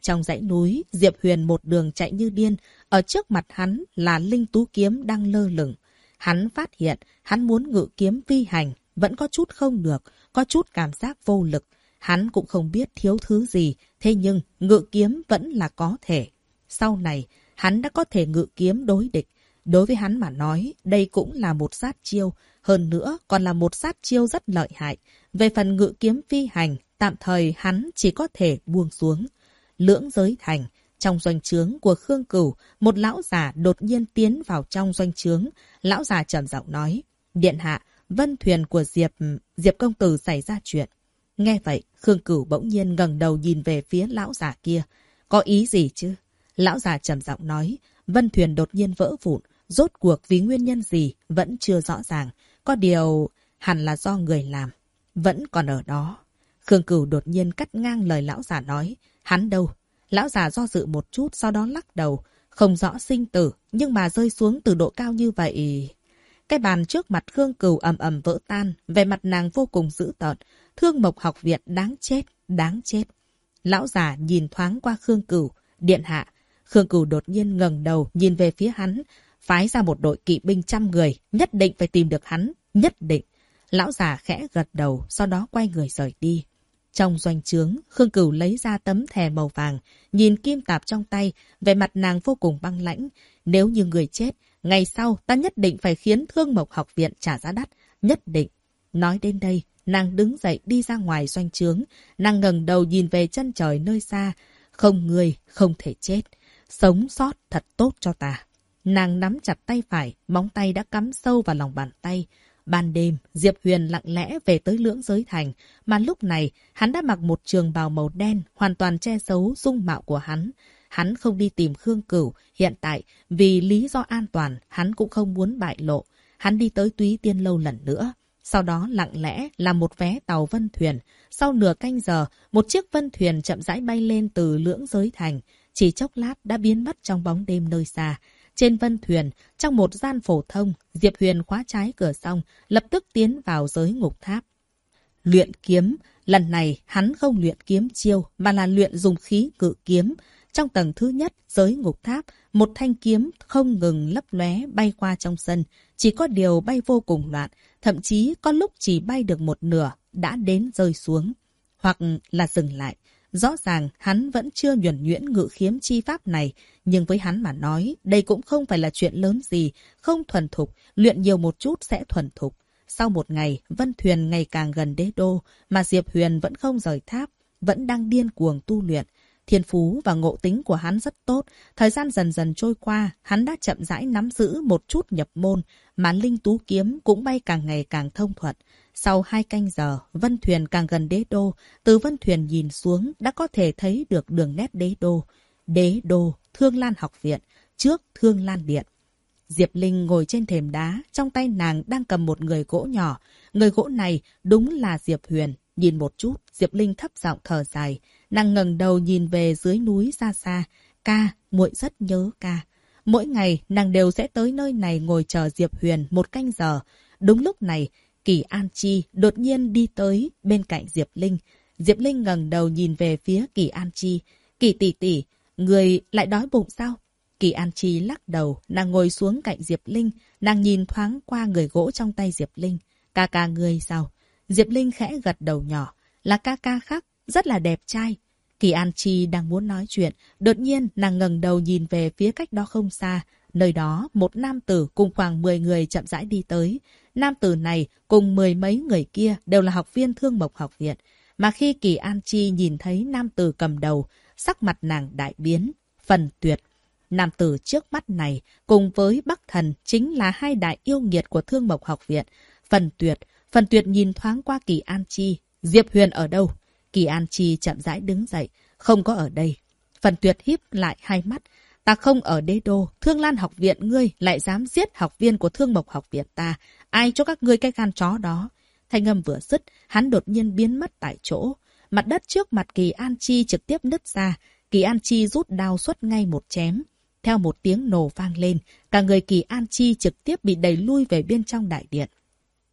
Trong dãy núi, Diệp Huyền một đường chạy như điên. Ở trước mặt hắn là Linh Tú Kiếm đang lơ lửng. Hắn phát hiện, hắn muốn ngự kiếm phi hành. Vẫn có chút không được, có chút cảm giác vô lực. Hắn cũng không biết thiếu thứ gì, thế nhưng ngự kiếm vẫn là có thể. Sau này, hắn đã có thể ngự kiếm đối địch. Đối với hắn mà nói, đây cũng là một sát chiêu. Hơn nữa, còn là một sát chiêu rất lợi hại. Về phần ngự kiếm phi hành, tạm thời hắn chỉ có thể buông xuống. Lưỡng giới thành, trong doanh trướng của Khương Cửu, một lão già đột nhiên tiến vào trong doanh trướng. Lão già trầm giọng nói, điện hạ, vân thuyền của Diệp công tử xảy ra chuyện. Nghe vậy, Khương Cửu bỗng nhiên ngẩng đầu nhìn về phía lão già kia. Có ý gì chứ? Lão già trầm giọng nói, vân thuyền đột nhiên vỡ vụn, rốt cuộc vì nguyên nhân gì vẫn chưa rõ ràng. Có điều hẳn là do người làm, vẫn còn ở đó. Khương Cửu đột nhiên cắt ngang lời lão già nói, hắn đâu? Lão già do dự một chút, sau đó lắc đầu, không rõ sinh tử, nhưng mà rơi xuống từ độ cao như vậy. Cái bàn trước mặt Khương Cửu ầm ầm vỡ tan, vẻ mặt nàng vô cùng dữ tợn. Thương Mộc học viện đáng chết, đáng chết. Lão già nhìn thoáng qua Khương Cửu, điện hạ. Khương Cửu đột nhiên ngẩng đầu nhìn về phía hắn, phái ra một đội kỵ binh 100 người, nhất định phải tìm được hắn, nhất định. Lão già khẽ gật đầu, sau đó quay người rời đi. Trong doanh trướng, Khương Cửu lấy ra tấm thẻ màu vàng, nhìn kim tạp trong tay, vẻ mặt nàng vô cùng băng lãnh. Nếu như người chết, ngày sau ta nhất định phải khiến Thương Mộc học viện trả giá đắt, nhất định. Nói đến đây, nàng đứng dậy đi ra ngoài doanh trướng, nàng ngẩng đầu nhìn về chân trời nơi xa. Không người, không thể chết. Sống sót thật tốt cho ta. Nàng nắm chặt tay phải, móng tay đã cắm sâu vào lòng bàn tay. Ban đêm, Diệp Huyền lặng lẽ về tới Lưỡng Giới Thành, mà lúc này hắn đã mặc một trường bào màu đen, hoàn toàn che giấu dung mạo của hắn. Hắn không đi tìm Khương Cửu, hiện tại vì lý do an toàn, hắn cũng không muốn bại lộ. Hắn đi tới Túy Tiên Lâu lần nữa, sau đó lặng lẽ làm một vé tàu vân thuyền. Sau nửa canh giờ, một chiếc vân thuyền chậm rãi bay lên từ Lưỡng Giới Thành, chỉ chốc lát đã biến mất trong bóng đêm nơi xa. Trên vân thuyền, trong một gian phổ thông, Diệp Huyền khóa trái cửa xong, lập tức tiến vào giới ngục tháp. Luyện kiếm, lần này hắn không luyện kiếm chiêu, mà là luyện dùng khí cự kiếm. Trong tầng thứ nhất, giới ngục tháp, một thanh kiếm không ngừng lấp lóe bay qua trong sân. Chỉ có điều bay vô cùng loạn, thậm chí có lúc chỉ bay được một nửa, đã đến rơi xuống. Hoặc là dừng lại. Rõ ràng hắn vẫn chưa nhuần nhuyễn ngự kiếm chi pháp này, nhưng với hắn mà nói, đây cũng không phải là chuyện lớn gì, không thuần thục, luyện nhiều một chút sẽ thuần thục. Sau một ngày, vân thuyền ngày càng gần đế đô, mà Diệp Huyền vẫn không rời tháp, vẫn đang điên cuồng tu luyện. Thiên phú và ngộ tính của hắn rất tốt, thời gian dần dần trôi qua, hắn đã chậm rãi nắm giữ một chút nhập môn, mà Linh Tú Kiếm cũng bay càng ngày càng thông thuận. Sau 2 canh giờ, vân thuyền càng gần đế đô, từ vân thuyền nhìn xuống đã có thể thấy được đường nét đế đô. Đế đô, Thương Lan học viện, trước Thương Lan điện. Diệp Linh ngồi trên thềm đá, trong tay nàng đang cầm một người gỗ nhỏ. Người gỗ này đúng là Diệp Huyền. Nhìn một chút, Diệp Linh thấp giọng thở dài. Nàng ngẩng đầu nhìn về dưới núi xa xa. Ca, muội rất nhớ ca. Mỗi ngày, nàng đều sẽ tới nơi này ngồi chờ Diệp Huyền 1 canh giờ. Đúng lúc này, Kỳ An Chi đột nhiên đi tới bên cạnh Diệp Linh. Diệp Linh ngẩng đầu nhìn về phía Kỳ An Chi. Kỳ tỷ tỷ, người lại đói bụng sao? Kỳ An Chi lắc đầu, nàng ngồi xuống cạnh Diệp Linh. Nàng nhìn thoáng qua người gỗ trong tay Diệp Linh. Ca ca ngươi sao? Diệp Linh khẽ gật đầu nhỏ. Là ca ca khác, rất là đẹp trai. Kỳ An Chi đang muốn nói chuyện. Đột nhiên nàng ngẩng đầu nhìn về phía cách đó không xa. Nơi đó, một nam tử cùng khoảng 10 người chậm rãi đi tới. Nam tử này cùng 10 mấy người kia đều là học viên Thương Mộc học viện. Mà khi Kỳ An Chi nhìn thấy nam tử cầm đầu, sắc mặt nàng đại biến. Phần Tuyệt. Nam tử trước mắt này cùng với Bắc Thần chính là 2 đại yêu nghiệt của Thương Mộc học viện. Phần Tuyệt nhìn thoáng qua Kỳ An Chi. Diệp Huyền ở đâu? Kỳ An Chi chậm rãi đứng dậy. Không có ở đây. Phần Tuyệt híp lại hai mắt. Ta không ở đế đô, Thương Lan học viện ngươi lại dám giết học viên của Thương Mộc học viện ta. Ai cho các ngươi cái gan chó đó? Thanh âm vừa dứt, hắn đột nhiên biến mất tại chỗ. Mặt đất trước mặt Kỳ An Chi trực tiếp nứt ra. Kỳ An Chi rút đao xuất ngay một chém. Theo một tiếng nổ vang lên, cả người Kỳ An Chi trực tiếp bị đẩy lui về bên trong đại điện.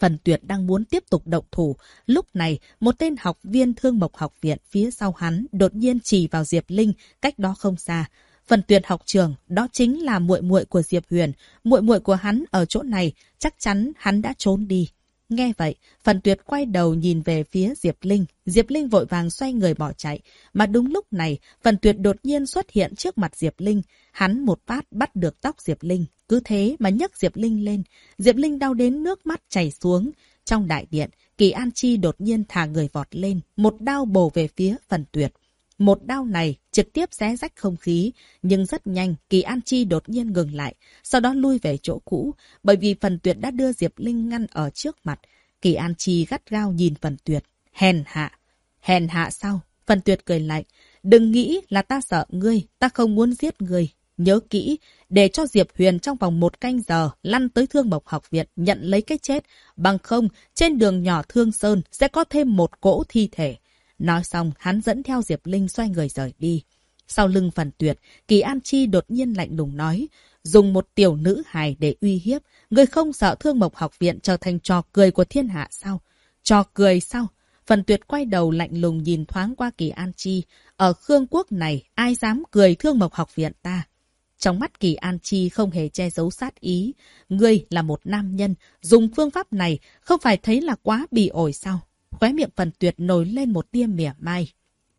Phần Tuyệt đang muốn tiếp tục động thủ. Lúc này, một tên học viên Thương Mộc học viện phía sau hắn đột nhiên chỉ vào Diệp Linh, cách đó không xa. Phần Tuyệt học trưởng, đó chính là muội muội của Diệp Huyền. Muội muội của hắn ở chỗ này, chắc chắn hắn đã trốn đi. Nghe vậy, Phần Tuyệt quay đầu nhìn về phía Diệp Linh. Diệp Linh vội vàng xoay người bỏ chạy. Mà đúng lúc này, Phần Tuyệt đột nhiên xuất hiện trước mặt Diệp Linh. Hắn một phát bắt được tóc Diệp Linh. Cứ thế mà nhấc Diệp Linh lên. Diệp Linh đau đến nước mắt chảy xuống. Trong đại điện, Kỳ An Chi đột nhiên thả người vọt lên. Một đao bổ về phía Phần Tuyệt. Một đao này trực tiếp xé rách không khí, nhưng rất nhanh Kỳ An Chi đột nhiên ngừng lại, sau đó lui về chỗ cũ, bởi vì Phần Tuyệt đã đưa Diệp Linh ngăn ở trước mặt. Kỳ An Chi gắt gao nhìn Phần Tuyệt. Hèn hạ. Hèn hạ sao? Phần Tuyệt cười lạnh. Đừng nghĩ là ta sợ ngươi, ta không muốn giết ngươi. Nhớ kỹ, để cho Diệp Huyền trong vòng 1 canh giờ lăn tới Thương Mộc học viện nhận lấy cái chết. Bằng không, trên đường nhỏ Thương Sơn sẽ có thêm một cỗ thi thể. Nói xong, hắn dẫn theo Diệp Linh xoay người rời đi. Sau lưng Phần Tuyệt, Kỳ An Chi đột nhiên lạnh lùng nói, dùng một tiểu nữ hài để uy hiếp. Người không sợ Thương Mộc học viện trở thành trò cười của thiên hạ sao? Trò cười sao? Phần Tuyệt quay đầu lạnh lùng nhìn thoáng qua Kỳ An Chi. Ở Khương Quốc này, ai dám cười Thương Mộc học viện ta? Trong mắt Kỳ An Chi không hề che giấu sát ý. Ngươi là một nam nhân, dùng phương pháp này không phải thấy là quá bỉ ổi sao? Khóe miệng Phần Tuyệt nổi lên một tia mỉa mai.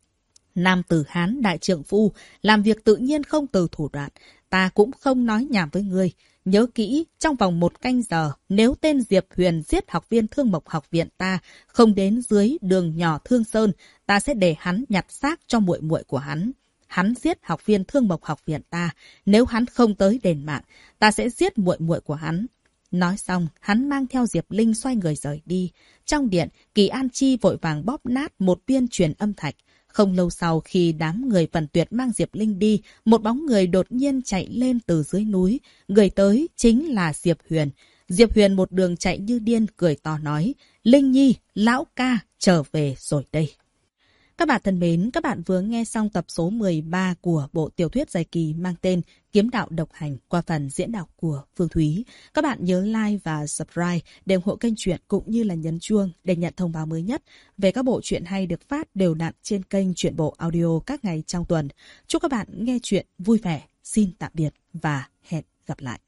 Nam tử Hán đại trượng phu, làm việc tự nhiên không từ thủ đoạn. Ta cũng không nói nhảm với ngươi. Nhớ kỹ, trong vòng 1 canh giờ, nếu tên Diệp Huyền giết học viên Thương Mộc học viện ta, không đến dưới đường nhỏ Thương Sơn, ta sẽ để hắn nhặt xác cho muội muội của hắn. Hắn giết học viên Thương Mộc học viện ta, nếu hắn không tới đền mạng, ta sẽ giết muội muội của hắn. Nói xong, hắn mang theo Diệp Linh xoay người rời đi. Trong điện, Kỳ An Chi vội vàng bóp nát một viên truyền âm thạch. Không lâu sau khi đám người Phần Tuyệt mang Diệp Linh đi, một bóng người đột nhiên chạy lên từ dưới núi. Người tới chính là Diệp Huyền. Diệp Huyền một đường chạy như điên, cười to nói, Linh Nhi, lão ca, trở về rồi đây. Các bạn thân mến, các bạn vừa nghe xong tập số 13 của bộ tiểu thuyết dài kỳ mang tên Kiếm đạo độc hành qua phần diễn đọc của Phương Thúy. Các bạn nhớ like và subscribe để ủng hộ kênh truyện cũng như là nhấn chuông để nhận thông báo mới nhất về các bộ truyện hay được phát đều đặn trên kênh Truyện Bộ Audio các ngày trong tuần. Chúc các bạn nghe truyện vui vẻ. Xin tạm biệt và hẹn gặp lại.